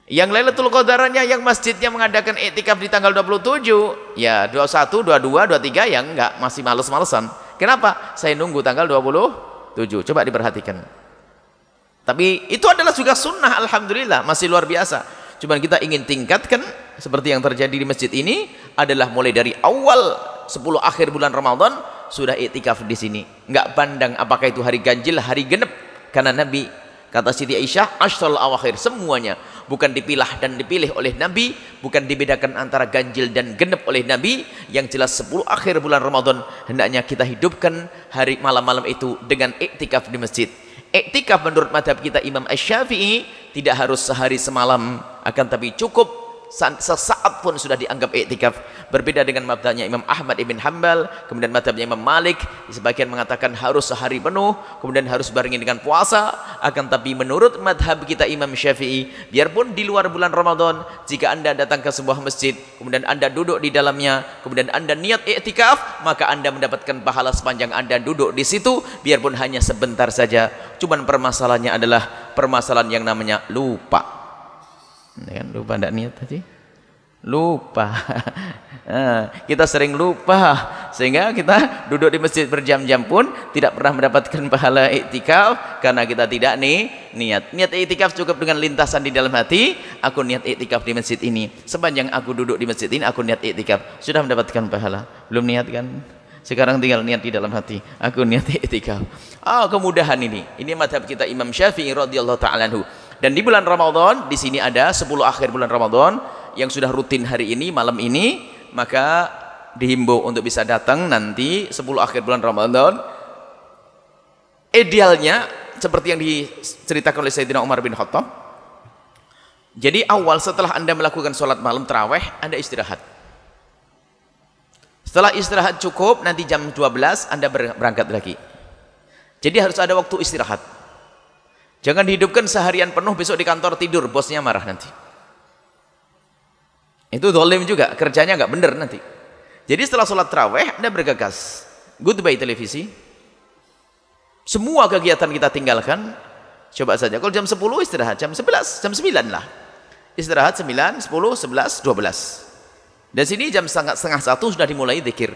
Yang Lailatul Qadarnya yang masjidnya mengadakan iktikaf di tanggal dua puluh tujuh, ya dua puluh satu, dua puluh dua, dua puluh tiga yang enggak, masih males-malesan. Kenapa? Saya nunggu tanggal dua puluh tujuh. Coba diperhatikan. Tapi itu adalah juga sunnah, alhamdulillah, masih luar biasa. Cuman kita ingin tingkatkan seperti yang terjadi di masjid ini adalah mulai dari awal sepuluh akhir bulan Ramadan sudah iktikaf di sini. Enggak pandang apakah itu hari ganjil, hari genep, karena Nabi, kata Siti Aisyah, asyrul awakhir, semuanya bukan dipilah dan dipilih oleh Nabi, bukan dibedakan antara ganjil dan genep oleh Nabi. Yang jelas sepuluh akhir bulan Ramadan hendaknya kita hidupkan hari malam-malam itu dengan iktikaf di masjid. Iktikaf menurut madhab kita Imam Asy-Syafi'i tidak harus sehari semalam, akan tapi cukup sesaat pun sudah dianggap iktikaf. Berbeda dengan madhabnya Imam Ahmad ibn Hanbal, kemudian madhabnya Imam Malik, sebagian mengatakan harus sehari penuh, kemudian harus barengi dengan puasa. Akan tapi menurut madhab kita Imam Syafi'i, biarpun di luar bulan Ramadan, jika anda datang ke sebuah masjid, kemudian anda duduk di dalamnya, kemudian anda niat iktikaf, maka anda mendapatkan pahala sepanjang anda duduk di situ, biarpun hanya sebentar saja. Cuman permasalahannya adalah permasalahan yang namanya lupa. Kan lupa tidak niat tadi, lupa. Nah, kita sering lupa sehingga kita duduk di masjid berjam-jam pun tidak pernah mendapatkan pahala iktikaf karena kita tidak nih niat. Niat iktikaf cukup dengan lintasan di dalam hati, aku niat iktikaf di masjid ini. Sepanjang aku duduk di masjid ini aku niat iktikaf, sudah mendapatkan pahala. Belum niat kan? Sekarang tinggal niat di dalam hati, aku niat iktikaf. Oh, kemudahan ini. Ini madhab kita Imam Syafi'i radhiyallahu ta'ala anhu. Dan di bulan Ramadan, di sini ada sepuluh akhir bulan Ramadan yang sudah rutin hari ini, malam ini, maka dihimbau untuk bisa datang nanti sepuluh akhir bulan Ramadan. Idealnya seperti yang diceritakan oleh Sayyidina Umar bin Khattab. Jadi awal setelah Anda melakukan sholat malam tarawih, Anda istirahat. Setelah istirahat cukup, nanti jam dua belas Anda berangkat lagi. Jadi harus ada waktu istirahat. Jangan dihidupkan seharian penuh, besok di kantor tidur, bosnya marah nanti. Itu zalim juga, kerjanya nggak benar nanti. Jadi setelah sholat tarawih, Anda bergegas. Goodbye televisi. Semua kegiatan kita tinggalkan. Coba saja, kalau jam sepuluh istirahat, jam sebelas, jam sembilan lah. Istirahat sembilan, sepuluh, sebelas, dua belas. Dan sini jam setengah, setengah satu sudah dimulai zikir.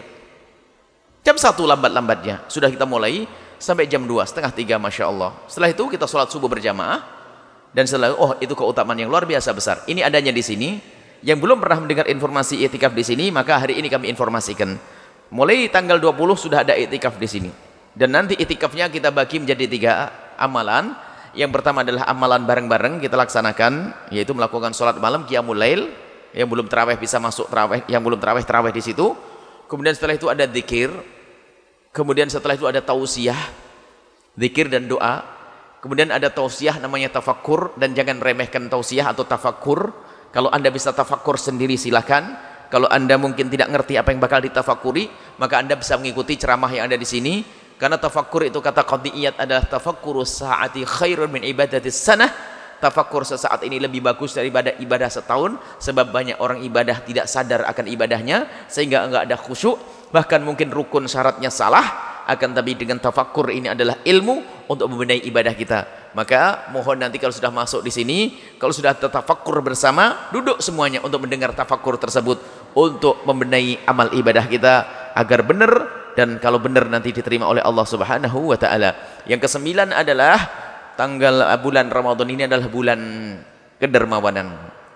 Jam satu lambat-lambatnya, sudah kita mulai. Sampai jam dua, setengah tiga, Masya Allah. Setelah itu kita sholat subuh berjamaah. Dan setelah itu, oh itu keutamaan yang luar biasa besar. Ini adanya di sini. Yang belum pernah mendengar informasi iktikaf di sini, maka hari ini kami informasikan. Mulai tanggal dua puluh sudah ada iktikaf di sini. Dan nanti iktikafnya kita bagi menjadi tiga amalan. Yang pertama adalah amalan bareng-bareng kita laksanakan, yaitu melakukan sholat malam, qiyamul lail. Yang belum tarawih bisa masuk tarawih, yang belum tarawih tarawih di situ. Kemudian setelah itu ada zikir. Kemudian setelah itu ada tausiah, zikir dan doa. Kemudian ada tausiah namanya tafakkur, dan jangan remehkan tausiah atau tafakkur. Kalau Anda bisa tafakkur sendiri silakan. Kalau Anda mungkin tidak ngerti apa yang bakal ditafakuri, maka Anda bisa mengikuti ceramah yang ada di sini. Karena tafakkur itu kata qadiyat adalah tafakkuru sa'ati khairun min ibadatis sanah. Tafakkur sesaat ini lebih bagus daripada ibadah setahun, sebab banyak orang ibadah tidak sadar akan ibadahnya sehingga enggak ada khusyuk. Bahkan mungkin rukun syaratnya salah, akan tapi dengan tafakkur ini adalah ilmu untuk membenahi ibadah kita. Maka mohon nanti kalau sudah masuk di sini, kalau sudah tafakkur bersama, duduk semuanya untuk mendengar tafakkur tersebut, untuk membenahi amal ibadah kita agar benar, dan kalau benar nanti diterima oleh Allah Subhanahu wa taala. Yang kesembilan adalah tanggal bulan Ramadan ini adalah bulan kedermawanan.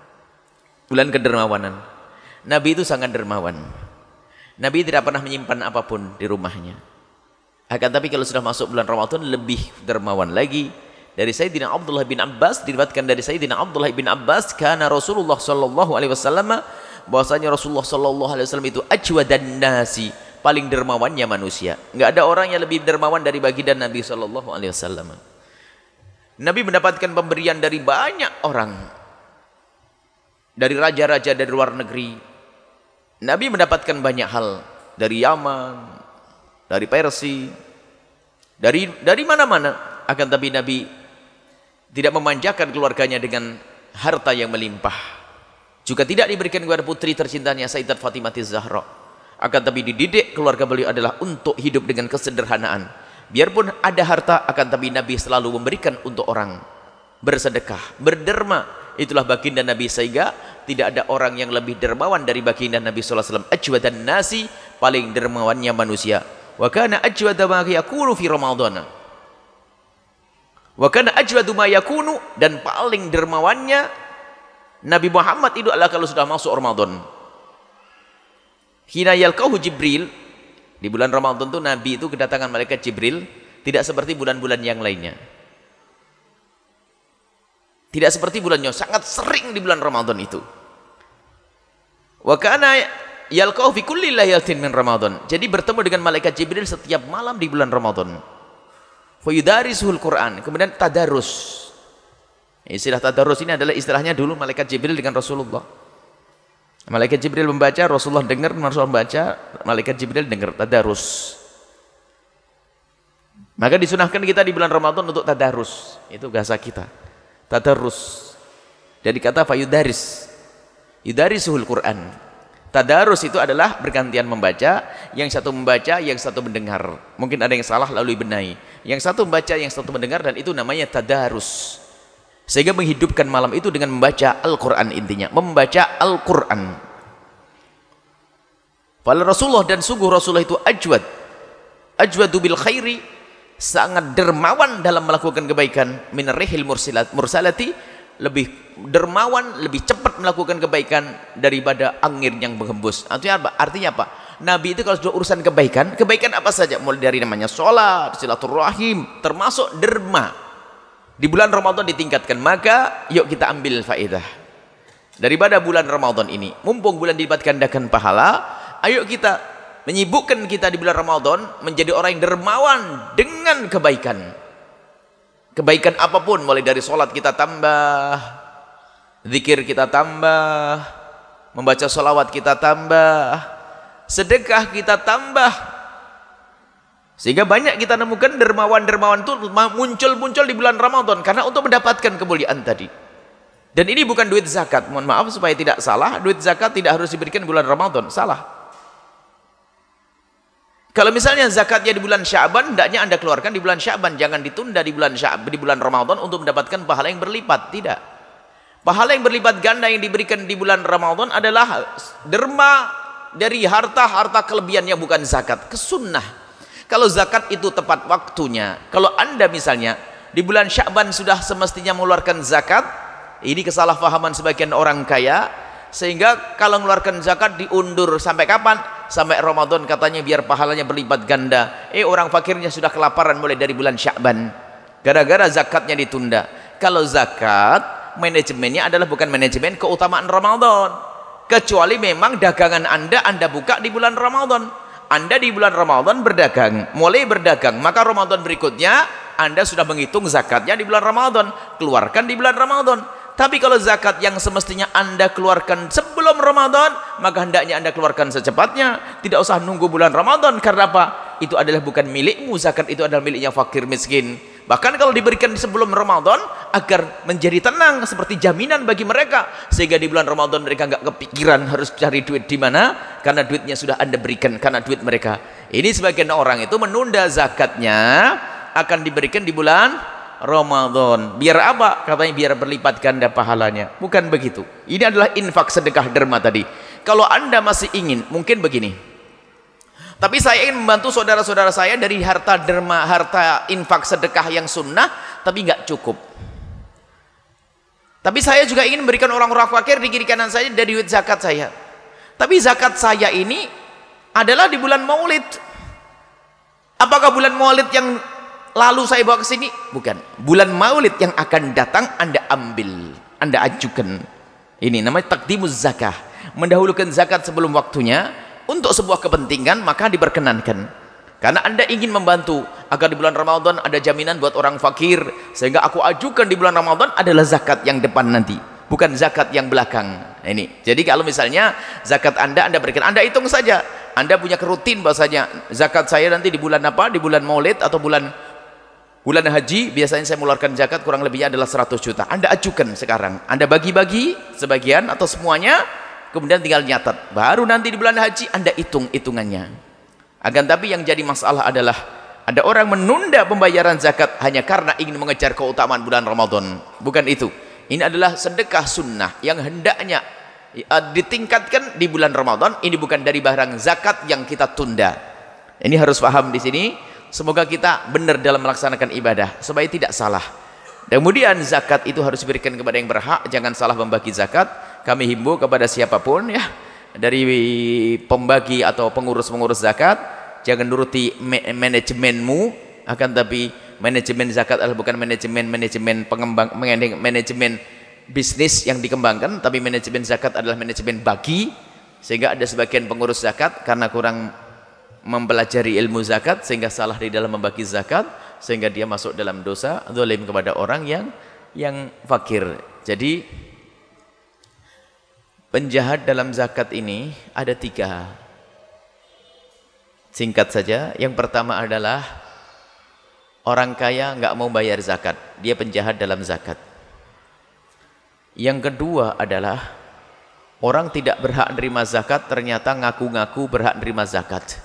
Bulan kedermawanan. Nabi itu sangat dermawan. Nabi tidak pernah menyimpan apapun di rumahnya. Akan tapi kalau sudah masuk bulan Ramadan lebih dermawan lagi. Dari Sayyidina Abdullah bin Abbas, diriwayatkan dari Sayyidina Abdullah bin Abbas, karena Rasulullah sallallahu alaihi wasallam, bahwasanya Rasulullah sallallahu alaihi wasallam itu ajwadan nasi, paling dermawannya manusia. Enggak ada orang yang lebih dermawan dari baginda Nabi sallallahu alaihi wasallam. Nabi mendapatkan pemberian dari banyak orang, dari raja-raja dari luar negeri. Nabi mendapatkan banyak hal dari Yaman, dari Persia, dari dari mana-mana. Akan tapi Nabi tidak memanjakan keluarganya dengan harta yang melimpah. Juga tidak diberikan kepada putri tercintanya Sayyidat Fatimah Zahra. Akan tapi dididik keluarga beliau adalah untuk hidup dengan kesederhanaan. Biarpun ada harta, akan tapi Nabi selalu memberikan untuk orang, bersedekah, berderma. itulah baginda Nabi, sehingga tidak ada orang yang lebih dermawan dari baginda Nabi sallallahu alaihi wasallam. Ajwadan nasi, paling dermawannya manusia. Wa kana ajwada ma yakunu fi Ramadan. Wa kana ajwadu ma yakunu, dan paling dermawannya Nabi Muhammad itu adalah kalau sudah masuk Ramadan. Hina yalqahu Jibril, di bulan Ramadan itu Nabi itu kedatangan malaikat Jibril, tidak seperti bulan-bulan yang lainnya. Tidak seperti bulannya, sangat sering di bulan Ramadan itu. Wa kana yalqahu fi kulli lailatin min Ramadan. Jadi bertemu dengan malaikat Jibril setiap malam di bulan Ramadan. Fa yudarisuhul Quran, kemudian tadarus. Istilah tadarus ini adalah istilahnya dulu malaikat Jibril dengan Rasulullah. Malaikat Jibril membaca, Rasulullah dengar, Rasulullah membaca, malaikat Jibril dengar, tadarus. Maka disunahkan kita di bulan Ramadan untuk tadarus. Itu bahasa kita. Tadarus. Dari kata fayudaris. Yudarisuhul Quran. Tadarus itu adalah bergantian membaca, yang satu membaca, yang satu mendengar. Mungkin ada yang salah lalu dibenahi. Yang satu membaca, yang satu mendengar, dan itu namanya tadarus. Sehingga menghidupkan malam itu dengan membaca Al-Quran, intinya membaca Al-Quran. Fala Rasulullah, dan sungguh Rasulullah itu ajwad, ajwadu bil khairi, sangat dermawan dalam melakukan kebaikan, min rihil mursalat mursalati, lebih dermawan, lebih cepat melakukan kebaikan daripada angin yang menghembus. Artinya apa? Artinya apa? Nabi itu kalau sudah urusan kebaikan, kebaikan apa saja, mulai dari namanya sholat, silaturahim, termasuk derma, di bulan Ramadan ditingkatkan. Maka yuk kita ambil faedah daripada bulan Ramadan ini, mumpung bulan dilipat gandakan pahala, ayo kita menyibukkan kita di bulan Ramadan menjadi orang yang dermawan dengan kebaikan. Kebaikan apapun, mulai dari sholat kita tambah, zikir kita tambah, membaca sholawat kita tambah, sedekah kita tambah, sehingga banyak kita nemukan dermawan-dermawan itu muncul-muncul di bulan Ramadan karena untuk mendapatkan kemuliaan tadi. Dan ini bukan duit zakat, mohon maaf supaya tidak salah, duit zakat tidak harus diberikan bulan Ramadan, salah. Kalau misalnya zakatnya di bulan Sya'ban, hendaknya Anda keluarkan di bulan Sya'ban, jangan ditunda di bulan Sya'ban, di bulan Ramadan untuk mendapatkan pahala yang berlipat, tidak. Pahala yang berlipat ganda yang diberikan di bulan Ramadan adalah derma dari harta-harta kelebihannya, bukan zakat, kesunnah. Kalau zakat itu tepat waktunya, kalau Anda misalnya di bulan Sya'ban sudah semestinya mengeluarkan zakat, ini kesalahpahaman sebagian orang kaya, sehingga kalau mengeluarkan zakat diundur sampai kapan? Sampai Ramadan katanya biar pahalanya berlipat ganda. Eh, orang fakirnya sudah kelaparan mulai dari bulan Sya'ban gara-gara zakatnya ditunda. Kalau zakat manajemennya adalah bukan manajemen keutamaan Ramadan, kecuali memang dagangan Anda Anda buka di bulan Ramadan. Anda di bulan Ramadan berdagang, mulai berdagang, maka Ramadan berikutnya Anda sudah menghitung zakatnya di bulan Ramadan, keluarkan di bulan Ramadan. Tapi kalau zakat yang semestinya Anda keluarkan sebelum Ramadan, maka hendaknya Anda keluarkan secepatnya, tidak usah nunggu bulan Ramadan. Karena apa? Itu adalah bukan milikmu, zakat itu adalah miliknya fakir miskin. Bahkan kalau diberikan sebelum Ramadan, agar menjadi tenang, seperti jaminan bagi mereka, sehingga di bulan Ramadan mereka nggak kepikiran harus cari duit di mana, karena duitnya sudah Anda berikan, karena duit mereka. Ini sebagian orang itu menunda zakatnya, akan diberikan di bulan Ramadan. Biar apa? Katanya biar berlipat ganda pahalanya. Bukan begitu. Ini adalah infak sedekah derma tadi. Kalau Anda masih ingin, mungkin begini. Tapi saya ingin membantu saudara-saudara saya dari harta derma, harta infak sedekah yang sunnah, tapi nggak cukup. Tapi saya juga ingin memberikan orang-orang fakir di kiri kanan saya dari duit zakat saya. Tapi zakat saya ini adalah di bulan Maulid. Apakah bulan Maulid yang lalu saya bawa ke sini? Bukan. Bulan Maulid yang akan datang Anda ambil, Anda ajukan. Ini namanya takdimuz zakah, mendahulukan zakat sebelum waktunya untuk sebuah kepentingan, maka diperkenankan. Karena Anda ingin membantu agar di bulan Ramadan ada jaminan buat orang fakir, sehingga aku ajukan di bulan Ramadan adalah zakat yang depan nanti, bukan zakat yang belakang. Ini. Jadi kalau misalnya zakat Anda Anda berikan, Anda hitung saja. Anda punya kerutin bahasanya zakat saya nanti di bulan apa? Di bulan Maulid atau bulan bulan haji, biasanya saya mengeluarkan zakat kurang lebihnya adalah seratus juta. Anda ajukan sekarang, Anda bagi-bagi sebagian atau semuanya, kemudian tinggal nyatat. Baru nanti di bulan haji Anda hitung hitungannya. Akan tapi yang jadi masalah adalah ada orang menunda pembayaran zakat hanya karena ingin mengejar keutamaan bulan Ramadan. Bukan itu. Ini adalah sedekah sunnah yang hendaknya ditingkatkan di bulan Ramadan. Ini bukan dari barang zakat yang kita tunda. Ini harus paham di sini. Semoga kita benar dalam melaksanakan ibadah supaya tidak salah. Kemudian zakat itu harus diberikan kepada yang berhak. Jangan salah membagi zakat. Kami himbau kepada siapapun ya, dari pembagi atau pengurus-pengurus zakat, jangan nuruti manajemenmu, akan tapi manajemen zakat adalah bukan manajemen manajemen pengembang manajemen bisnis yang dikembangkan, tapi manajemen zakat adalah manajemen bagi. Sehingga ada sebagian pengurus zakat karena kurang mempelajari ilmu zakat sehingga salah di dalam membagi zakat, sehingga dia masuk dalam dosa zalim kepada orang yang yang fakir. Jadi penjahat dalam zakat ini ada tiga. Singkat saja, yang pertama adalah orang kaya nggak mau bayar zakat, dia penjahat dalam zakat. Yang kedua adalah orang tidak berhak menerima zakat, ternyata ngaku-ngaku berhak menerima zakat.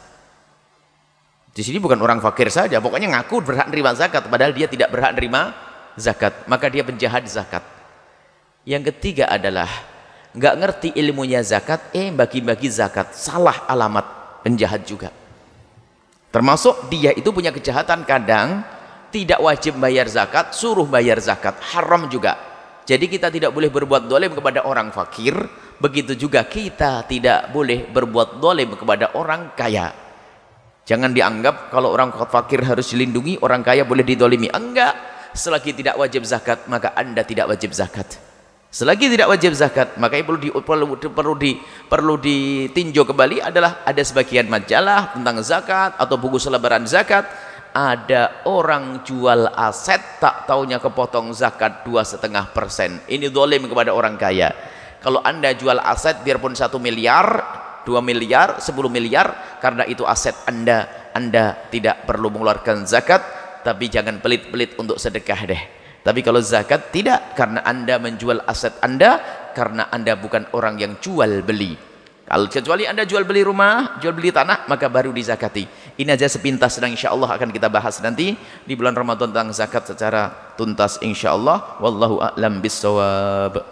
Di sini bukan orang fakir saja, pokoknya ngaku berhak menerima zakat, padahal dia tidak berhak menerima zakat, maka dia penjahat zakat. Yang ketiga adalah nggak ngerti ilmunya zakat, eh bagi-bagi zakat, salah alamat, penjahat juga. Termasuk dia itu punya kejahatan, kadang tidak wajib bayar zakat, suruh bayar zakat, haram juga. Jadi kita tidak boleh berbuat dolim kepada orang fakir, begitu juga kita tidak boleh berbuat dolim kepada orang kaya. Jangan dianggap kalau orang fakir harus dilindungi, orang kaya boleh didolimi. Enggak, selagi tidak wajib zakat, maka Anda tidak wajib zakat. Selagi tidak wajib zakat, makanya perlu di, perlu, perlu, di, perlu ditinjau kembali adalah ada sebagian majalah tentang zakat atau buku selebaran zakat, ada orang jual aset tak taunya kepotong zakat dua koma lima persen. Ini dolim kepada orang kaya. Kalau Anda jual aset biarpun satu miliar, dua miliar, sepuluh miliar, karena itu aset Anda, Anda tidak perlu mengeluarkan zakat, tapi jangan pelit-pelit untuk sedekah deh. Tapi kalau zakat tidak, karena Anda menjual aset Anda, karena Anda bukan orang yang jual beli. Kalau kecuali Anda jual beli rumah, jual beli tanah, maka baru dizakati. Ini aja sepintas, dan insya Allah akan kita bahas nanti di bulan Ramadan tentang zakat secara tuntas insya Allah. Wallahu a'lam bissawab.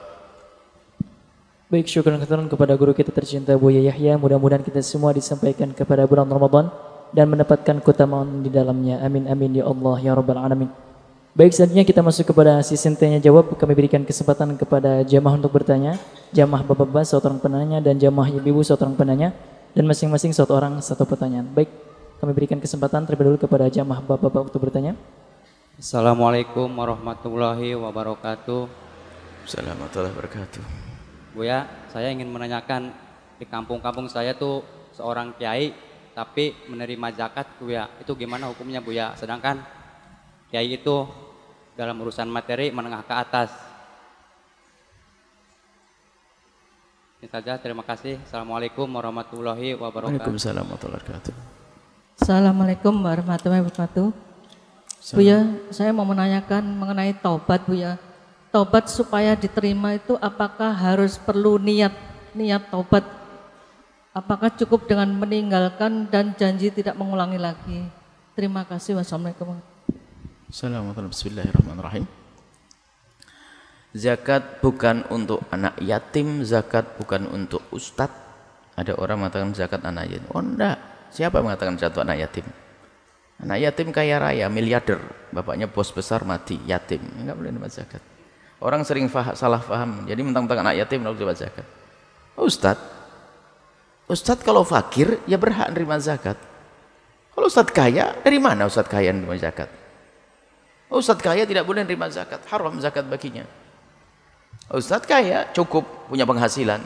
Baik, syukur dan kepada guru kita tercinta Buya Yahya. Mudah-mudahan kita semua disampaikan kepada bulan Ramadan dan mendapatkan keutamaan di dalamnya. Amin amin ya Allah ya Rabbal Alamin. Baik, selanjutnya kita masuk kepada sesi tanya jawab. Kami berikan kesempatan kepada jamaah untuk bertanya. Jamaah bapak-bapak satu orang penanya dan jamaah ibu-ibu satu orang penanya, dan masing-masing satu orang satu pertanyaan. Baik, kami berikan kesempatan terlebih dahulu kepada jamaah bapak-bapak untuk bertanya. Assalamualaikum warahmatullahi wabarakatuh. Assalamualaikum warahmatullahi wabarakatuh. Buya, saya ingin menanyakan, di kampung-kampung saya tuh seorang kiai tapi menerima zakat, Buya. Itu gimana hukumnya, Buya? Sedangkan kiai itu dalam urusan materi menengah ke atas. Ini saja, terima kasih. Assalamualaikum warahmatullahi wabarakatuh. Waalaikumsalam warahmatullahi wabarakatuh. Assalamualaikum warahmatullahi wabarakatuh. Buya, saya mau menanyakan mengenai taubat, Buya. Taubat supaya diterima itu apakah harus perlu niat niat taubat? Apakah cukup dengan meninggalkan dan janji tidak mengulangi lagi? Terima kasih. Wassalamualaikum. Assalamualaikum. Bismillahirrahmanirrahim. Zakat bukan untuk anak yatim, zakat bukan untuk ustadz. Ada orang mengatakan zakat anak yatim. Oh enggak, siapa yang mengatakan zakat anak yatim? Anak yatim kaya raya, miliarder, bapaknya bos besar mati, yatim, enggak boleh dapat zakat. Orang sering fah, salah paham, jadi mentang-mentang anak yatim lalu dapat zakat. Ustadz, ustadz kalau fakir ya berhak menerima zakat. Kalau ustadz kaya, dari mana ustadz kaya menerima zakat? Ustadz kaya tidak boleh menerima zakat, haram zakat baginya. Ustadz kaya cukup punya penghasilan.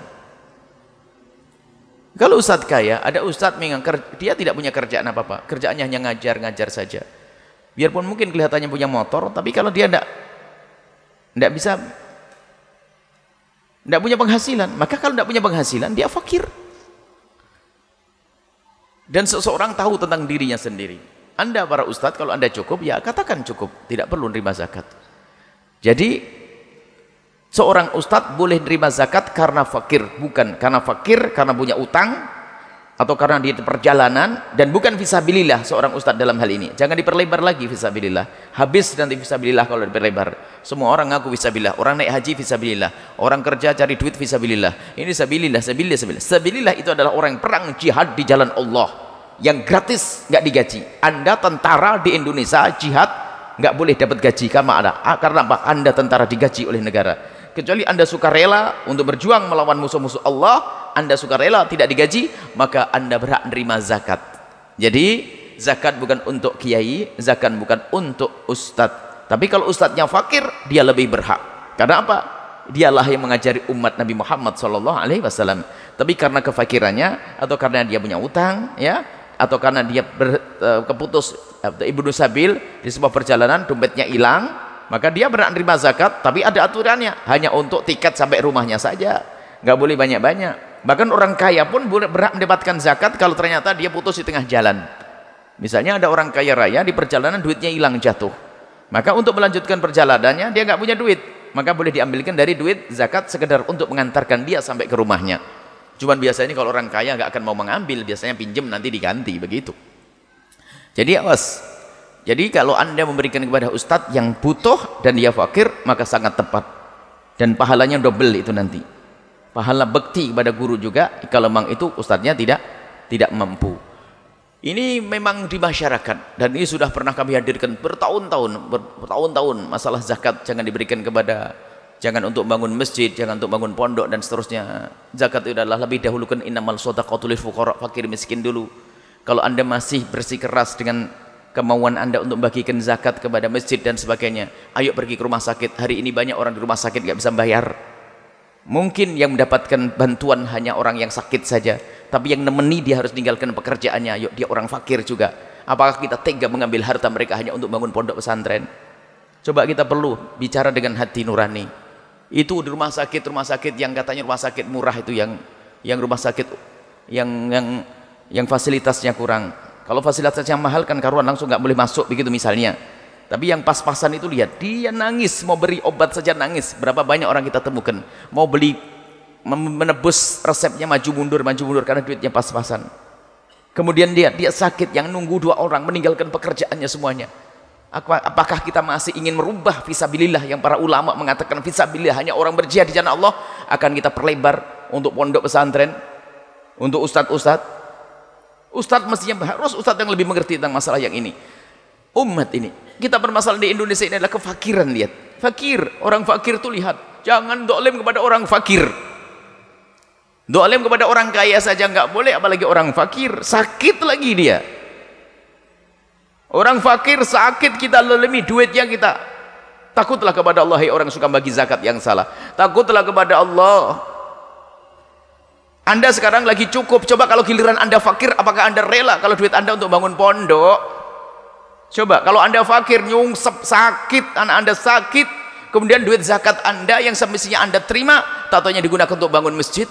Kalau ustadz kaya, ada ustadz yang dia tidak punya kerjaan apa-apa, kerjaannya hanya ngajar-ngajar saja. Biarpun mungkin kelihatannya punya motor, tapi kalau dia tidak tidak bisa, tidak punya penghasilan, maka kalau tidak punya penghasilan dia fakir. Dan seseorang tahu tentang dirinya sendiri. Anda para ustadz, kalau Anda cukup, ya katakan cukup, tidak perlu menerima zakat. Jadi seorang ustadz boleh menerima zakat karena fakir, bukan karena fakir, karena punya utang, atau karena dia di perjalanan dan bukan fisabilillah seorang ustadz dalam hal ini. Jangan diperlebar lagi fisabilillah. Habis nanti fisabilillah kalau diperlebar. Semua orang ngaku fisabilillah, orang naik haji fisabilillah, orang kerja cari duit fisabilillah. Ini sabilillah, sabilillah, sabilillah. Sabilillah itu adalah orang yang perang jihad di jalan Allah yang gratis, nggak digaji. Anda tentara di Indonesia jihad nggak boleh dapat gaji karena ada karena apa? Anda tentara digaji oleh negara. Kecuali Anda suka rela untuk berjuang melawan musuh-musuh Allah, Anda suka rela tidak digaji, maka Anda berhak menerima zakat. Jadi zakat bukan untuk kiai, zakat bukan untuk ustadz. Tapi kalau ustadznya fakir, dia lebih berhak. Karena apa? Dialah yang mengajari umat Nabi Muhammad shallallahu alaihi wasallam. Tapi karena kefakirannya atau karena dia punya utang, ya, atau karena dia ber, uh, keputus uh, ibnu sabil di sebuah perjalanan, dompetnya hilang, maka dia berhak menerima zakat, tapi ada aturannya, hanya untuk tiket sampai rumahnya saja, nggak boleh banyak-banyak. Bahkan orang kaya pun boleh berhak mendapatkan zakat kalau ternyata dia putus di tengah jalan. Misalnya ada orang kaya raya di perjalanan duitnya hilang jatuh, maka untuk melanjutkan perjalanannya dia nggak punya duit, maka boleh diambilkan dari duit zakat sekedar untuk mengantarkan dia sampai ke rumahnya. Cuman biasanya kalau orang kaya nggak akan mau mengambil, biasanya pinjem nanti diganti begitu. Jadi awas. Jadi kalau Anda memberikan kepada ustadz yang butuh dan dia fakir, maka sangat tepat. Dan pahalanya double itu nanti. Pahala bekti kepada guru juga, kalau memang itu ustadznya tidak tidak mampu. Ini memang di masyarakat, dan ini sudah pernah kami hadirkan bertahun-tahun, bertahun-tahun. Masalah zakat jangan diberikan kepada, jangan untuk bangun masjid, jangan untuk bangun pondok, dan seterusnya. Zakat itu adalah lebih dahulukan innamal shadaqatu lil fuqara, fakir miskin dulu. Kalau Anda masih bersikeras dengan kemauan Anda untuk membagikan zakat kepada masjid dan sebagainya, ayo pergi ke rumah sakit. Hari ini banyak orang di rumah sakit nggak bisa bayar. Mungkin yang mendapatkan bantuan hanya orang yang sakit saja, tapi yang nemeni dia harus tinggalkan pekerjaannya. Yuk, dia orang fakir juga. Apakah kita tega mengambil harta mereka hanya untuk bangun pondok pesantren? Coba kita perlu bicara dengan hati nurani. Itu di rumah sakit, rumah sakit yang katanya rumah sakit murah itu, yang yang rumah sakit yang yang yang fasilitasnya kurang. Kalau fasilitasnya mahal kan karuan langsung nggak boleh masuk begitu misalnya. Tapi yang pas-pasan itu lihat, dia nangis mau beri obat saja nangis. Berapa banyak orang kita temukan mau beli menebus resepnya maju mundur maju mundur karena duitnya pas-pasan. Kemudian dia dia sakit yang nunggu dua orang meninggalkan pekerjaannya semuanya. Apakah kita masih ingin merubah fisabilillah yang para ulama mengatakan fisabilillah hanya orang berjihad di jalan Allah? Akan kita perlebar untuk pondok pesantren, untuk ustadz-ustadz. Ustadz mestinya harus ustadz yang lebih mengerti tentang masalah yang ini. Umat ini, kita permasalahan di Indonesia ini adalah kefakiran. Lihat, fakir, orang fakir tuh lihat, jangan dolim kepada orang fakir. Dolim kepada orang kaya saja nggak boleh, apalagi orang fakir, sakit lagi dia. Orang fakir sakit kita lelemi duitnya kita. Takutlah kepada Allah, hai orang suka bagi zakat yang salah. Takutlah kepada Allah. Anda sekarang lagi cukup, coba kalau giliran Anda fakir, apakah Anda rela kalau duit Anda untuk bangun pondok? Coba kalau Anda fakir, nyungsep, sakit, anak Anda sakit, kemudian duit zakat Anda yang semestinya Anda terima, tak taunya digunakan untuk bangun masjid.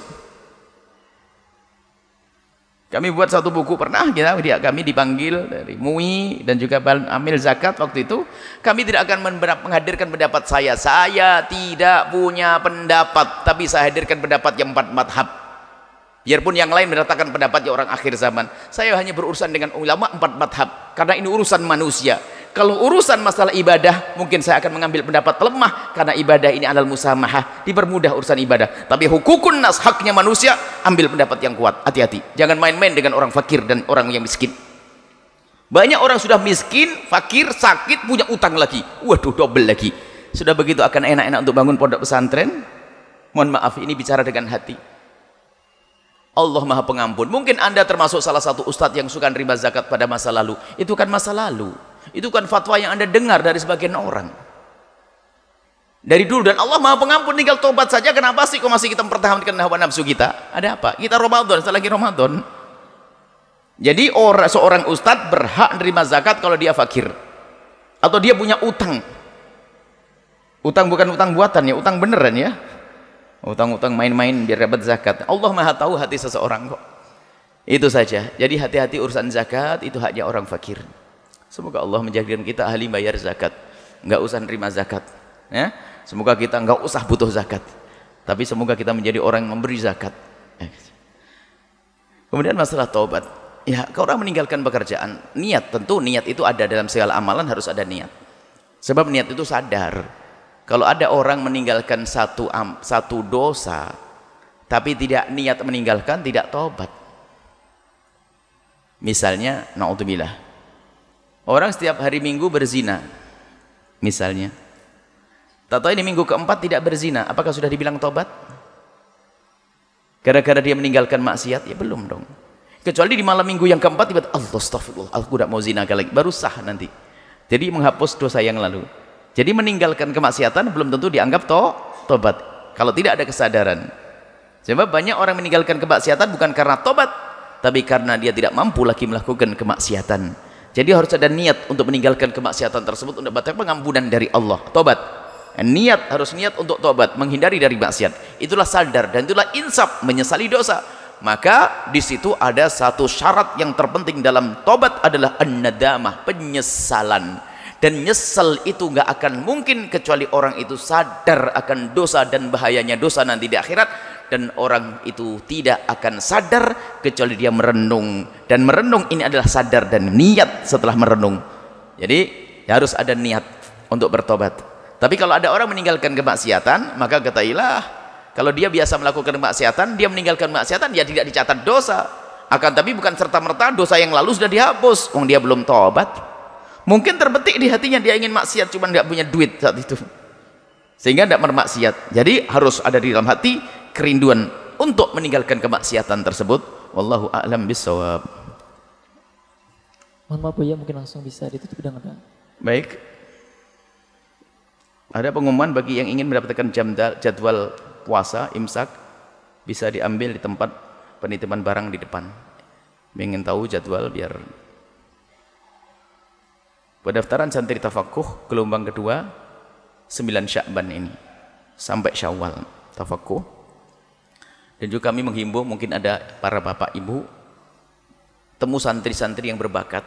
Kami buat satu buku pernah, kita, kami dipanggil dari M U I dan juga amil zakat waktu itu. Kami tidak akan menghadirkan pendapat saya. Saya tidak punya pendapat, tapi saya hadirkan pendapat yang empat madhab. Biarpun yang lain mendatangkan pendapatnya orang akhir zaman, saya hanya berurusan dengan ulama empat madhab, karena ini urusan manusia. Kalau urusan masalah ibadah, mungkin saya akan mengambil pendapat lemah, karena ibadah ini alal musamahah, dipermudah urusan ibadah. Tapi hukukun nas, haknya manusia, ambil pendapat yang kuat. Hati-hati, jangan main-main dengan orang fakir dan orang yang miskin. Banyak orang sudah miskin, fakir, sakit, punya utang lagi, waduh double lagi. Sudah begitu akan enak-enak untuk bangun pondok pesantren? Mohon maaf, ini bicara dengan hati. Allah Maha Pengampun. Mungkin Anda termasuk salah satu ustadz yang suka nerima zakat pada masa lalu. Itu kan masa lalu. Itu kan fatwa yang Anda dengar dari sebagian orang. Dari dulu, dan Allah Maha Pengampun, tinggal tobat saja. Kenapa sih kok masih kita mempertahankan hawa nafsu kita? Ada apa? Kita Ramadan, setelah lagi Ramadan. Jadi orang, seorang ustadz berhak nerima zakat kalau dia fakir. Atau dia punya utang. Utang bukan utang buatan ya, utang beneran ya. Utang-utang main-main biar dapat zakat. Allah Maha tahu hati seseorang kok. Itu saja. Jadi hati-hati urusan zakat, itu haknya orang fakir. Semoga Allah menjadikan kita ahli bayar zakat. Enggak usah nerima zakat. Ya? Semoga kita enggak usah butuh zakat. Tapi semoga kita menjadi orang yang memberi zakat. Kemudian masalah taubat. Ya, kalau orang meninggalkan pekerjaan, niat, tentu niat itu ada dalam segala amalan, harus ada niat. Sebab niat itu sadar. Kalau ada orang meninggalkan satu am, satu dosa, tapi tidak niat meninggalkan, tidak taubat. Misalnya, na'udzubillah, orang setiap hari Minggu berzina, misalnya. Tak tahu ini minggu keempat tidak berzina, apakah sudah dibilang taubat? Gara-gara dia meninggalkan maksiat? Ya belum dong. Kecuali di malam minggu yang keempat tiba-tiba Allah astagfirullah, aku tidak mau zina lagi, baru sah nanti. Jadi menghapus dosa yang lalu. Jadi meninggalkan kemaksiatan belum tentu dianggap to tobat kalau tidak ada kesadaran. Sebab banyak orang meninggalkan kemaksiatan bukan karena tobat, tapi karena dia tidak mampu lagi melakukan kemaksiatan. Jadi harus ada niat untuk meninggalkan kemaksiatan tersebut untuk dapat pengampunan dari Allah. Tobat. Niat harus niat untuk tobat, menghindari dari maksiat. Itulah sadar dan itulah insaf, menyesali dosa. Maka di situ ada satu syarat yang terpenting dalam tobat adalah an-nadamah, penyesalan. Dan nyesal itu nggak akan mungkin kecuali orang itu sadar akan dosa dan bahayanya dosa nanti di akhirat, dan orang itu tidak akan sadar kecuali dia merenung, dan merenung ini adalah sadar dan niat setelah merenung. Jadi harus ada niat untuk bertobat. Tapi kalau ada orang meninggalkan kemaksiatan, maka ketahuilah kalau dia biasa melakukan kemaksiatan, dia meninggalkan kemaksiatan, dia tidak dicatat dosa. Akan tapi bukan serta-merta dosa yang lalu sudah dihapus, oh dia belum tobat. Mungkin terbetik di hatinya dia ingin maksiat, cuma nggak punya duit saat itu, sehingga tidak bermaksiat. Jadi harus ada di dalam hati kerinduan untuk meninggalkan kemaksiatan tersebut. Wallahu a'lam bishawab. Mohon maaf Buya, mungkin langsung bisa ditutup dengan doa. Baik. Ada pengumuman bagi yang ingin mendapatkan jam jadwal puasa imsak, bisa diambil di tempat penitipan barang di depan. Ingin tahu jadwal biar. Pendaftaran santri tafakuh gelombang kedua sembilan Sya'ban ini sampai Syawal tafakuh. Dan juga kami menghimbau, mungkin ada para bapak ibu temu santri-santri yang berbakat,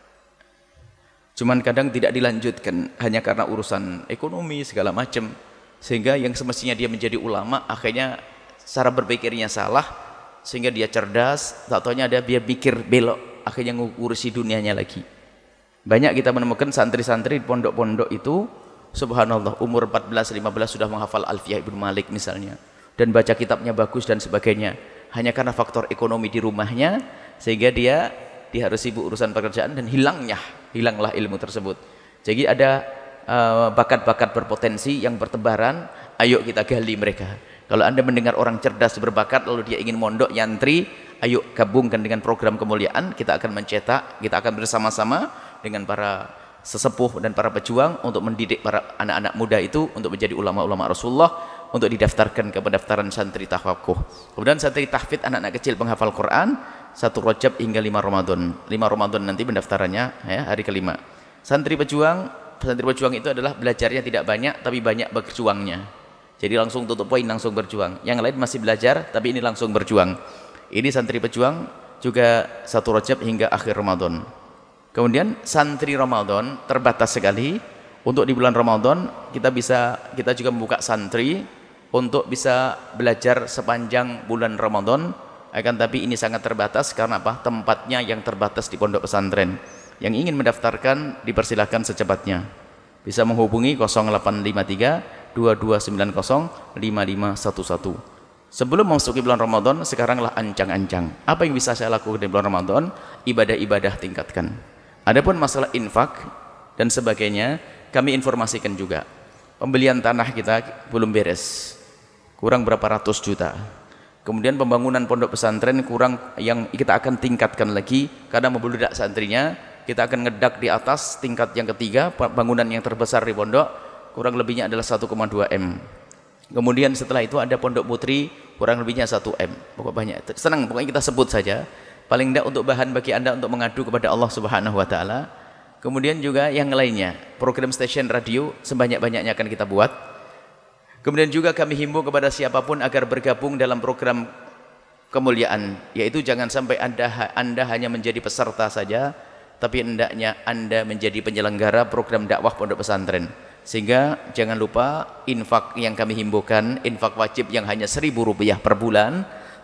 cuman kadang tidak dilanjutkan hanya karena urusan ekonomi segala macam, sehingga yang semestinya dia menjadi ulama akhirnya cara berpikirnya salah, sehingga dia cerdas, tak taunya ada dia pikir belok, akhirnya ngurusi dunianya lagi. Banyak kita menemukan santri-santri di pondok-pondok itu subhanallah umur empat belas lima belas sudah menghafal Alfiyah Ibnu Malik misalnya, dan baca kitabnya bagus dan sebagainya, hanya karena faktor ekonomi di rumahnya sehingga dia dia harus sibuk urusan pekerjaan dan hilangnya hilanglah ilmu tersebut. Jadi ada bakat-bakat uh, berpotensi yang bertebaran, ayo kita gali mereka. Kalau Anda mendengar orang cerdas berbakat lalu dia ingin mondok nyantri, ayo gabungkan dengan program kemuliaan, kita akan mencetak, kita akan bersama-sama dengan para sesepuh dan para pejuang untuk mendidik para anak-anak muda itu untuk menjadi ulama-ulama Rasulullah, untuk didaftarkan ke pendaftaran santri tafakuh. Kemudian santri tahfidz anak-anak kecil penghafal Quran satu Rajab hingga lima Ramadan. lima Ramadan nanti pendaftarannya ya, hari kelima. Santri pejuang, santri pejuang itu adalah belajarnya tidak banyak tapi banyak berjuangnya. Jadi langsung tutup poin, langsung berjuang. Yang lain masih belajar tapi ini langsung berjuang. Ini santri pejuang juga satu Rajab hingga akhir Ramadan. Kemudian santri Ramadan terbatas sekali. Untuk di bulan Ramadan kita bisa kita juga membuka santri untuk bisa belajar sepanjang bulan Ramadan. Akan tapi ini sangat terbatas karena apa? Tempatnya yang terbatas di pondok pesantren. Yang ingin mendaftarkan dipersilahkan secepatnya. Bisa menghubungi nol delapan lima tiga dua dua sembilan nol lima lima satu satu. Sebelum memasuki bulan Ramadan, sekaranglah ancang-ancang. Apa yang bisa saya lakukan di bulan Ramadan? Ibadah-ibadah tingkatkan. Adapun masalah infak dan sebagainya, kami informasikan juga. Pembelian tanah kita belum beres, kurang berapa ratus juta. Kemudian pembangunan pondok pesantren kurang, yang kita akan tingkatkan lagi karena membludak santrinya. Kita akan ngedak di atas tingkat yang ketiga, bangunan yang terbesar di pondok, kurang lebihnya adalah satu koma dua M. Kemudian setelah itu ada pondok putri, kurang lebihnya satu M. Pokoknya banyak. Senang, pokoknya kita sebut saja. Paling tidak untuk bahan bagi Anda untuk mengadu kepada Allah Subhanahu wa taala. Kemudian juga yang lainnya, program stasiun radio sebanyak-banyaknya akan kita buat. Kemudian juga kami himbau kepada siapapun agar bergabung dalam program kemuliaan, yaitu jangan sampai Anda Anda hanya menjadi peserta saja, tapi hendaknya Anda menjadi penyelenggara program dakwah pondok pesantren. Sehingga jangan lupa infak yang kami himbaukan, infak wajib yang hanya seribu rupiah per bulan,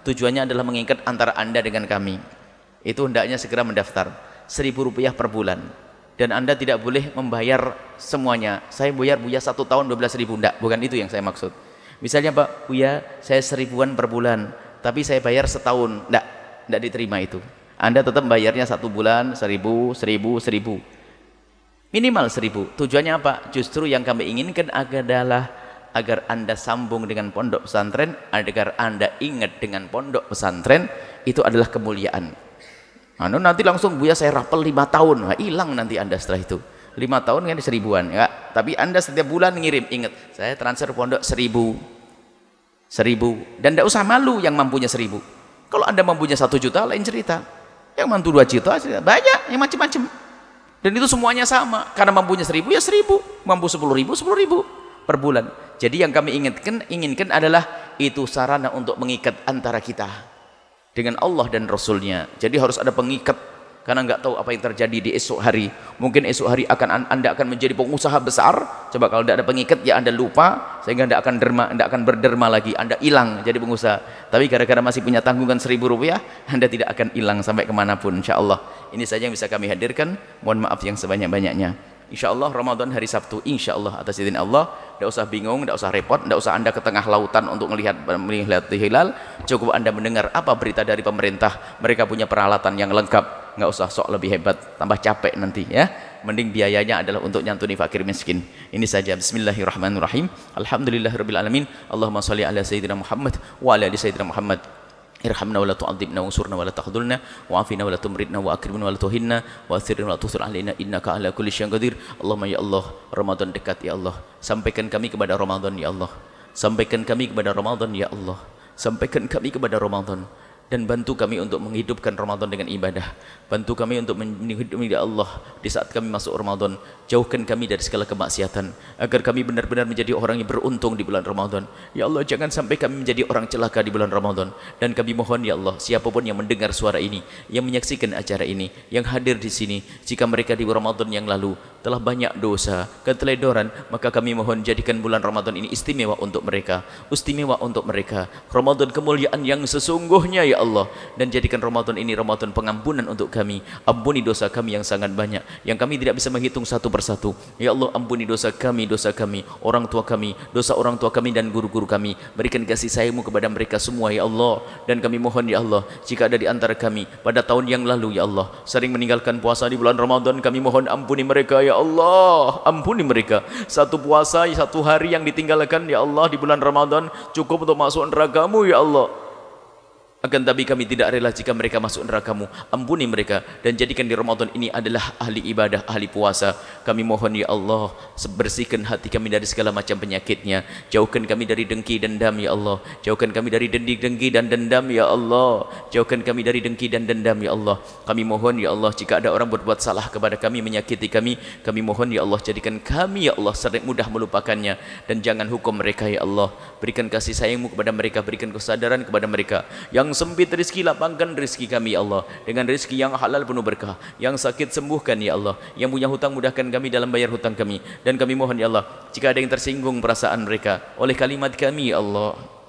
tujuannya adalah mengikat antara Anda dengan kami. Itu hendaknya segera mendaftar. Seribu rupiah per bulan. Dan Anda tidak boleh membayar semuanya. Saya bayar Buya satu tahun dua belas ribu. Enggak, bukan itu yang saya maksud. Misalnya Pak, Buya saya seribuan per bulan, tapi saya bayar setahun. Enggak, enggak diterima itu. Anda tetap bayarnya satu bulan, seribu, seribu, seribu. Minimal seribu. Tujuannya apa? Justru yang kami inginkan adalah agar Anda sambung dengan pondok pesantren, agar Anda ingat dengan pondok pesantren, itu adalah kemuliaan. Anu nanti langsung Buya saya rapel lima tahun, nah, hilang nanti Anda setelah itu. Lima tahun kan seribuan, ya. Tapi Anda setiap bulan ngirim, ingat, saya transfer pondok seribu, seribu, dan tidak usah malu yang mampunya seribu. Kalau Anda mampunya satu juta, lain cerita. Yang mampu dua juta, banyak, yang macam-macam. Dan itu semuanya sama, karena mampunya seribu ya seribu, mampu sepuluh ribu, sepuluh ribu per bulan. Jadi yang kami inginkan, inginkan adalah itu sarana untuk mengikat antara kita dengan Allah dan Rasulnya. Jadi harus ada pengikat, karena nggak tahu apa yang terjadi di esok hari. Mungkin esok hari akan Anda akan menjadi pengusaha besar. Coba kalau tidak ada pengikat ya Anda lupa, sehingga Anda akan derma, Anda akan berderma lagi, Anda hilang jadi pengusaha. Tapi gara-gara masih punya tanggungan seribu rupiah, Anda tidak akan hilang sampai kemanapun, insya Allah. Ini saja yang bisa kami hadirkan. Mohon maaf yang sebanyak-banyaknya. Insya Allah Ramadan hari Sabtu, insya Allah atas izin Allah. Tidak usah bingung, tidak usah repot, tidak usah Anda ke tengah lautan untuk melihat melihat hilal. Cukup Anda mendengar apa berita dari pemerintah. Mereka punya peralatan yang lengkap. Nggak usah sok lebih hebat, tambah capek nanti ya. Mending biayanya adalah untuk nyantuni fakir miskin. Ini saja. Bismillahirrahmanirrahim. Alhamdulillahirabbil alamin. Allahumma shalli ala sayyidina Muhammad wa ala ali sayyidina Muhammad. Irhamna wa la tu'adzibna wa ansurna wa la takhdhulna wa afina wa la tumridna wa akrimna wa la tuhinna wa athirna wa la tusir alaina innaka ala kulli syai'in qadir. Allahumma ya Allah, Ramadan dekat ya Allah. Sampaikan kami kepada Ramadan ya Allah. Sampaikan kami kepada Ramadan ya Allah. Sampaikan kami kepada Ramadan. Dan bantu kami untuk menghidupkan Ramadan dengan ibadah. Bantu kami untuk menghidupkan ya Allah di saat kami masuk Ramadan. Jauhkan kami dari segala kemaksiatan, agar kami benar-benar menjadi orang yang beruntung di bulan Ramadan. Ya Allah, jangan sampai kami menjadi orang celaka di bulan Ramadan. Dan kami mohon ya Allah, siapapun yang mendengar suara ini, yang menyaksikan acara ini, yang hadir di sini, jika mereka di Ramadan yang lalu telah banyak dosa, keteledoran, maka kami mohon jadikan bulan Ramadan ini istimewa untuk mereka, istimewa untuk mereka. Ramadan kemuliaan yang sesungguhnya ya Allah, dan jadikan Ramadan ini Ramadan pengampunan untuk kami. Ampuni dosa kami yang sangat banyak, yang kami tidak bisa menghitung satu persatu. Ya Allah, ampuni dosa kami, dosa kami, orang tua kami, dosa orang tua kami dan guru-guru kami. Berikan kasih sayang-Mu kepada mereka semua ya Allah. Dan kami mohon ya Allah, jika ada di antara kami pada tahun yang lalu ya Allah sering meninggalkan puasa di bulan Ramadan, kami mohon ampuni mereka ya Allah. Ampuni mereka. Satu puasa, satu hari yang ditinggalkan ya Allah di bulan Ramadan cukup untuk masuk neraka-Mu ya Allah. Akan tapi kami tidak rela jika mereka masuk neraka-Mu. Ampuni mereka dan jadikan di Ramadan ini adalah ahli ibadah, ahli puasa. Kami mohon ya Allah, bersihkan hati kami dari segala macam penyakitnya. Jauhkan kami dari dengki dan dendam ya Allah. Jauhkan kami dari dengki dan dendam ya Allah. Jauhkan kami dari dengki dan dendam ya Allah. Kami mohon ya Allah, jika ada orang berbuat salah kepada kami, menyakiti kami, kami mohon ya Allah, jadikan kami ya Allah sering mudah melupakannya. Dan jangan hukum mereka ya Allah. Berikan kasih sayang-Mu kepada mereka, berikan kesadaran kepada mereka. Yang sempit rezeki, lapangkan rezeki kami ya Allah dengan rezeki yang halal penuh berkah. Yang sakit sembuhkan ya Allah. Yang punya hutang mudahkan kami dalam bayar hutang kami. Dan kami mohon ya Allah, jika ada yang tersinggung perasaan mereka oleh kalimat kami ya Allah,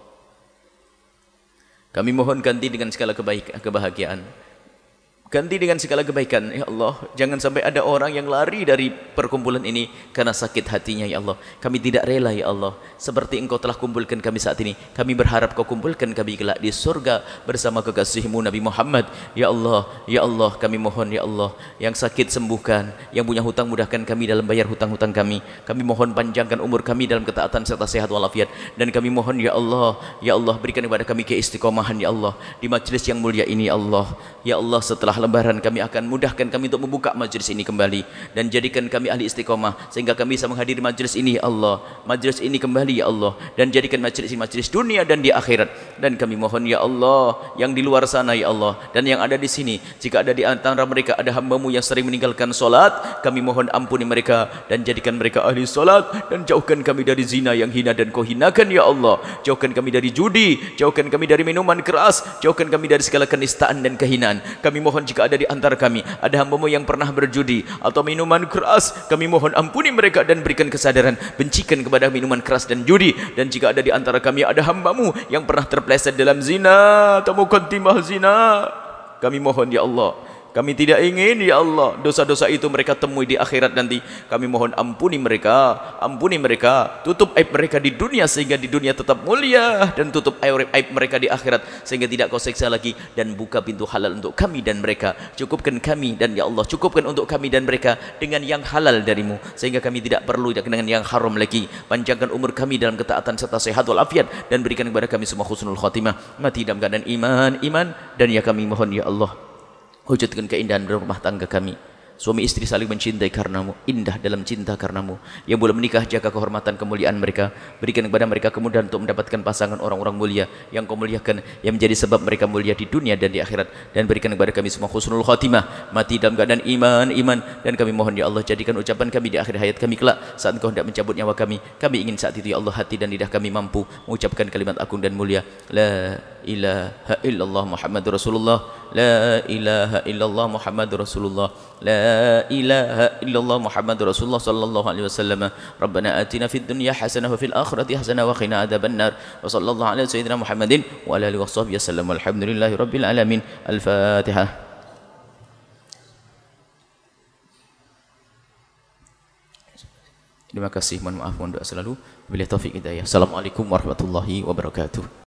kami mohon ganti dengan segala kebaikan, kebahagiaan. Ganti dengan segala kebaikan ya Allah. Jangan sampai ada orang yang lari dari perkumpulan ini karena sakit hatinya ya Allah. Kami tidak rela ya Allah, seperti Engkau telah kumpulkan kami saat ini, kami berharap Kau kumpulkan kami kelak di surga bersama kekasih-Mu Nabi Muhammad ya Allah. Ya Allah, kami mohon ya Allah, yang sakit sembuhkan, yang punya hutang mudahkan kami dalam bayar hutang-hutang kami. Kami mohon panjangkan umur kami dalam ketaatan serta sehat walafiat. Dan kami mohon ya Allah, ya Allah, berikan kepada kami keistiqomahan ya Allah di majlis yang mulia ini ya Allah. Ya Allah, setelah Lebaran kami akan mudahkan kami untuk membuka majlis ini kembali, dan jadikan kami ahli istiqomah sehingga kami bisa menghadiri majlis ini ya Allah, majlis ini kembali ya Allah, dan jadikan majlis ini majlis dunia dan di akhirat. Dan kami mohon ya Allah, yang di luar sana ya Allah dan yang ada di sini, jika ada di antara mereka ada hamba-Mu yang sering meninggalkan solat, kami mohon ampuni mereka dan jadikan mereka ahli solat. Dan jauhkan kami dari zina yang hina dan Kau hinakan ya Allah. Jauhkan kami dari judi, jauhkan kami dari minuman keras, jauhkan kami dari segala kenistaan dan kehinaan. Kami mohon jika ada di antara kami ada hamba-Mu yang pernah berjudi atau minuman keras, kami mohon ampuni mereka dan berikan kesadaran bencikan kepada minuman keras dan judi. Dan jika ada di antara kami ada hamba-Mu yang pernah terpeleset dalam zina atau muqaddimah zina, kami mohon ya Allah, kami tidak ingin ya Allah dosa-dosa itu mereka temui di akhirat nanti. Kami mohon ampuni mereka, ampuni mereka, tutup aib mereka di dunia sehingga di dunia tetap mulia, dan tutup aib, aib mereka di akhirat sehingga tidak Kau seksa lagi, dan buka pintu halal untuk kami dan mereka. Cukupkan kami dan ya Allah, cukupkan untuk kami dan mereka dengan yang halal darimu sehingga kami tidak perlu dengan yang haram lagi. Panjangkan umur kami dalam ketaatan serta sehat walafiat, dan berikan kepada kami semua husnul khatimah, mati dalam keadaan iman, iman. Dan ya kami mohon ya Allah, wujudkan keindahan rumah tangga kami, suami istri saling mencintai karenamu, indah dalam cinta karenamu. Yang belum menikah, jaga kehormatan kemuliaan mereka, berikan kepada mereka kemudahan untuk mendapatkan pasangan orang-orang mulia yang Kau muliakan, yang menjadi sebab mereka mulia di dunia dan di akhirat. Dan berikan kepada kami semua husnul khatimah, mati dalam keadaan iman, iman. Dan kami mohon ya Allah, jadikan ucapan kami di akhir hayat kami kelak saat Engkau hendak mencabut nyawa kami. Kami ingin saat itu ya Allah hati dan lidah kami mampu mengucapkan kalimat agung dan mulia, la ilaha illallah Muhammadur Rasulullah, la ilaha illallah Muhammadur Rasulullah, la ilaha illallah Muhammadur Rasulullah sallallahu alaihi wasallam. Rabbana atina fid dunya hasanah wa fil akhirati hasanah wa qina adzabannar. Wa sallallahu ala sayyidina Muhammadin wa ala alihi washabbihi wasallam. Walhamdulillahi rabbil alamin. Al-Fatihah. Terima kasih, mohon maaf, mohon doa selalu. Wabillahi taufiq hidayah. Assalamualaikum warahmatullahi wabarakatuh.